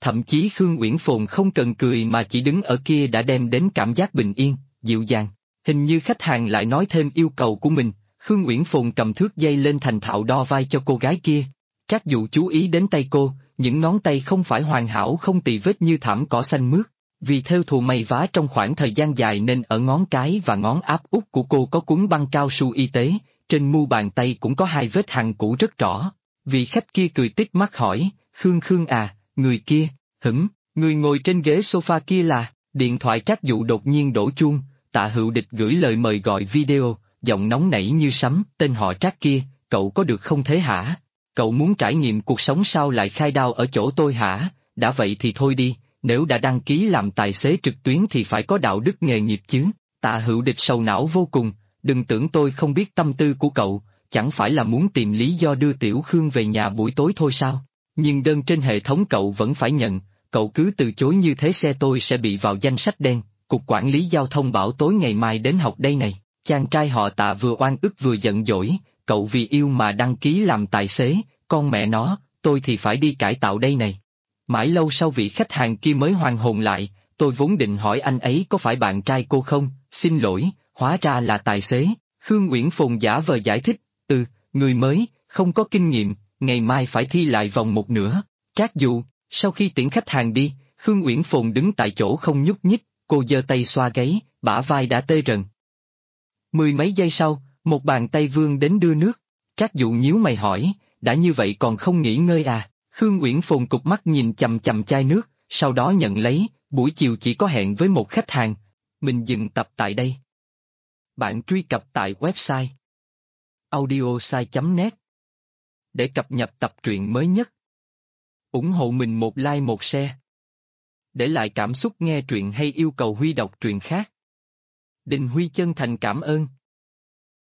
Thậm chí Khương Uyển Phồn không cần cười mà chỉ đứng ở kia đã đem đến cảm giác bình yên, dịu dàng. Hình như khách hàng lại nói thêm yêu cầu của mình, Khương Uyển Phồn cầm thước dây lên thành thạo đo vai cho cô gái kia. Trác Dụ chú ý đến tay cô, những ngón tay không phải hoàn hảo không tì vết như thảm cỏ xanh mướt. Vì theo thùa may vá trong khoảng thời gian dài nên ở ngón cái và ngón áp út của cô có cuốn băng cao su y tế, trên mu bàn tay cũng có 2 vết hằn cũ rất rõ. Vị khách kia cười tít mắt hỏi, Khương à, người kia, người ngồi trên ghế sofa kia là, điện thoại Trác Dụ đột nhiên đổ chuông, Tạ Hữu Địch gửi lời mời gọi video, giọng nóng nảy như sấm, tên họ Trác kia, cậu có được không thế hả? Cậu muốn trải nghiệm cuộc sống sao lại khai đao ở chỗ tôi hả? Đã vậy thì thôi đi, nếu đã đăng ký làm tài xế trực tuyến thì phải có đạo đức nghề nghiệp chứ. Tạ Hữu Địch sầu não vô cùng, đừng tưởng tôi không biết tâm tư của cậu, chẳng phải là muốn tìm lý do đưa Tiểu Khương về nhà buổi tối thôi sao? Nhưng đơn trên hệ thống cậu vẫn phải nhận, cậu cứ từ chối như thế xe tôi sẽ bị vào danh sách đen, cục quản lý giao thông bảo tối ngày mai đến học đây này. Chàng trai họ Tạ vừa oan ức vừa giận dỗi, cậu vì yêu mà đăng ký làm tài xế, con mẹ nó, tôi thì phải đi cải tạo đây này. Mãi lâu sau vị khách hàng kia mới hoàn hồn lại, tôi vốn định hỏi anh ấy có phải bạn trai cô không, xin lỗi, hóa ra là tài xế. Khương Uyển Phồn giả vờ giải thích, người mới, không có kinh nghiệm, ngày mai phải thi lại vòng 1 nữa. Trác Dụ, sau khi tiễn khách hàng đi, Khương Uyển Phồn đứng tại chỗ không nhúc nhích, cô giơ tay xoa gáy, bả vai đã tê rần. 10 mấy giây sau, một bàn tay vươn đến đưa nước. Trác Dụ nhíu mày hỏi, đã như vậy còn không nghỉ ngơi à? Khương Uyển Phồn cụp mắt nhìn chằm chằm chai nước, sau đó nhận lấy, buổi chiều chỉ có hẹn với một khách hàng. Mình dừng tập tại đây. Bạn truy cập tại website audiosai.net để cập nhật tập truyện mới nhất. Ủng hộ mình một like một share. Để lại cảm xúc nghe truyện hay yêu cầu Huy đọc truyện khác. Đình Huy chân thành cảm ơn.